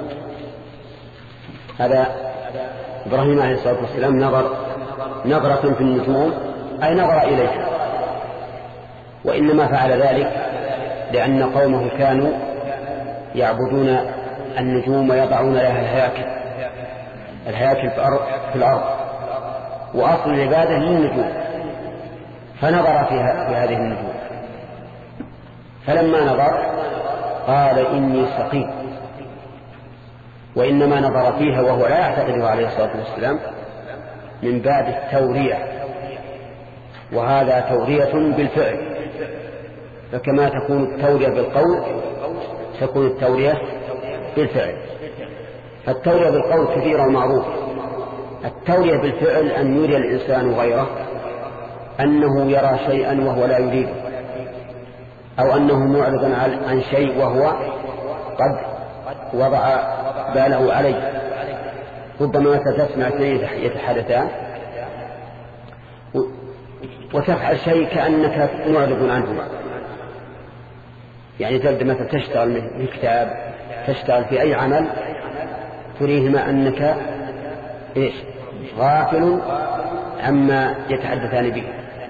هذا إبراهيم عليه الصلاة والسلام نظر نظرة في النجوم أي نظر إليها، وإنما فعل ذلك لأن قومه كانوا يعبدون النجوم ويضعون لها الهياكل الهياكل في الأرض، وأصل العبادة للنجوم، فنظر فيها في هذه النجوم. فلما نظر قال إني سقيم، وإنما نظر فيها وهو لا يعتقده عليه الصلاة والسلام من باب التورية، وهذا تورية بالفعل. فكما تكون التورية بالقول تكون التورية بالفعل. فالتورية بالقول كثيرة ومعروفة. التورية بالفعل أن يري الإنسان غيره أنه يرى شيئا وهو لا يريده، أو أنه معرض عن شيء وهو قد وضع باله عليه. ربما تسمع اثنين يتحدثان وتفعل شيء كأنك معرض عنه، يعني تبدأ مثلا تشتغل في كتاب، تشتغل في أي عمل، تريهما أنك إيش غافل عما يتحدثان به،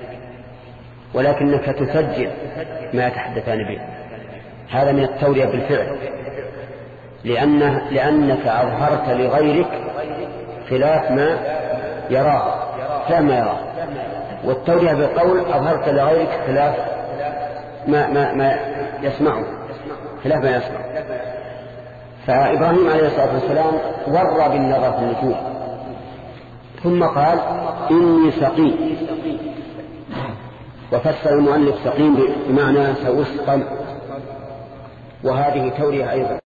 ولكنك تسجل ما يتحدثان به. هذا من التورية بالفعل، لأنه لأنك أظهرت لغيرك خلاف ما يراه خلاف ما يراه. والتورية بالقول أظهرت لغيرك خلاف ما, ما, ما يسمعه خلاف ما يسمع. فإبراهيم عليه الصلاة والسلام ور بالنظر في النجوم، ثم قال إني سقيم، وفسر المؤلف سقيم بمعنى سأسقم، وهذه تورية أيضا.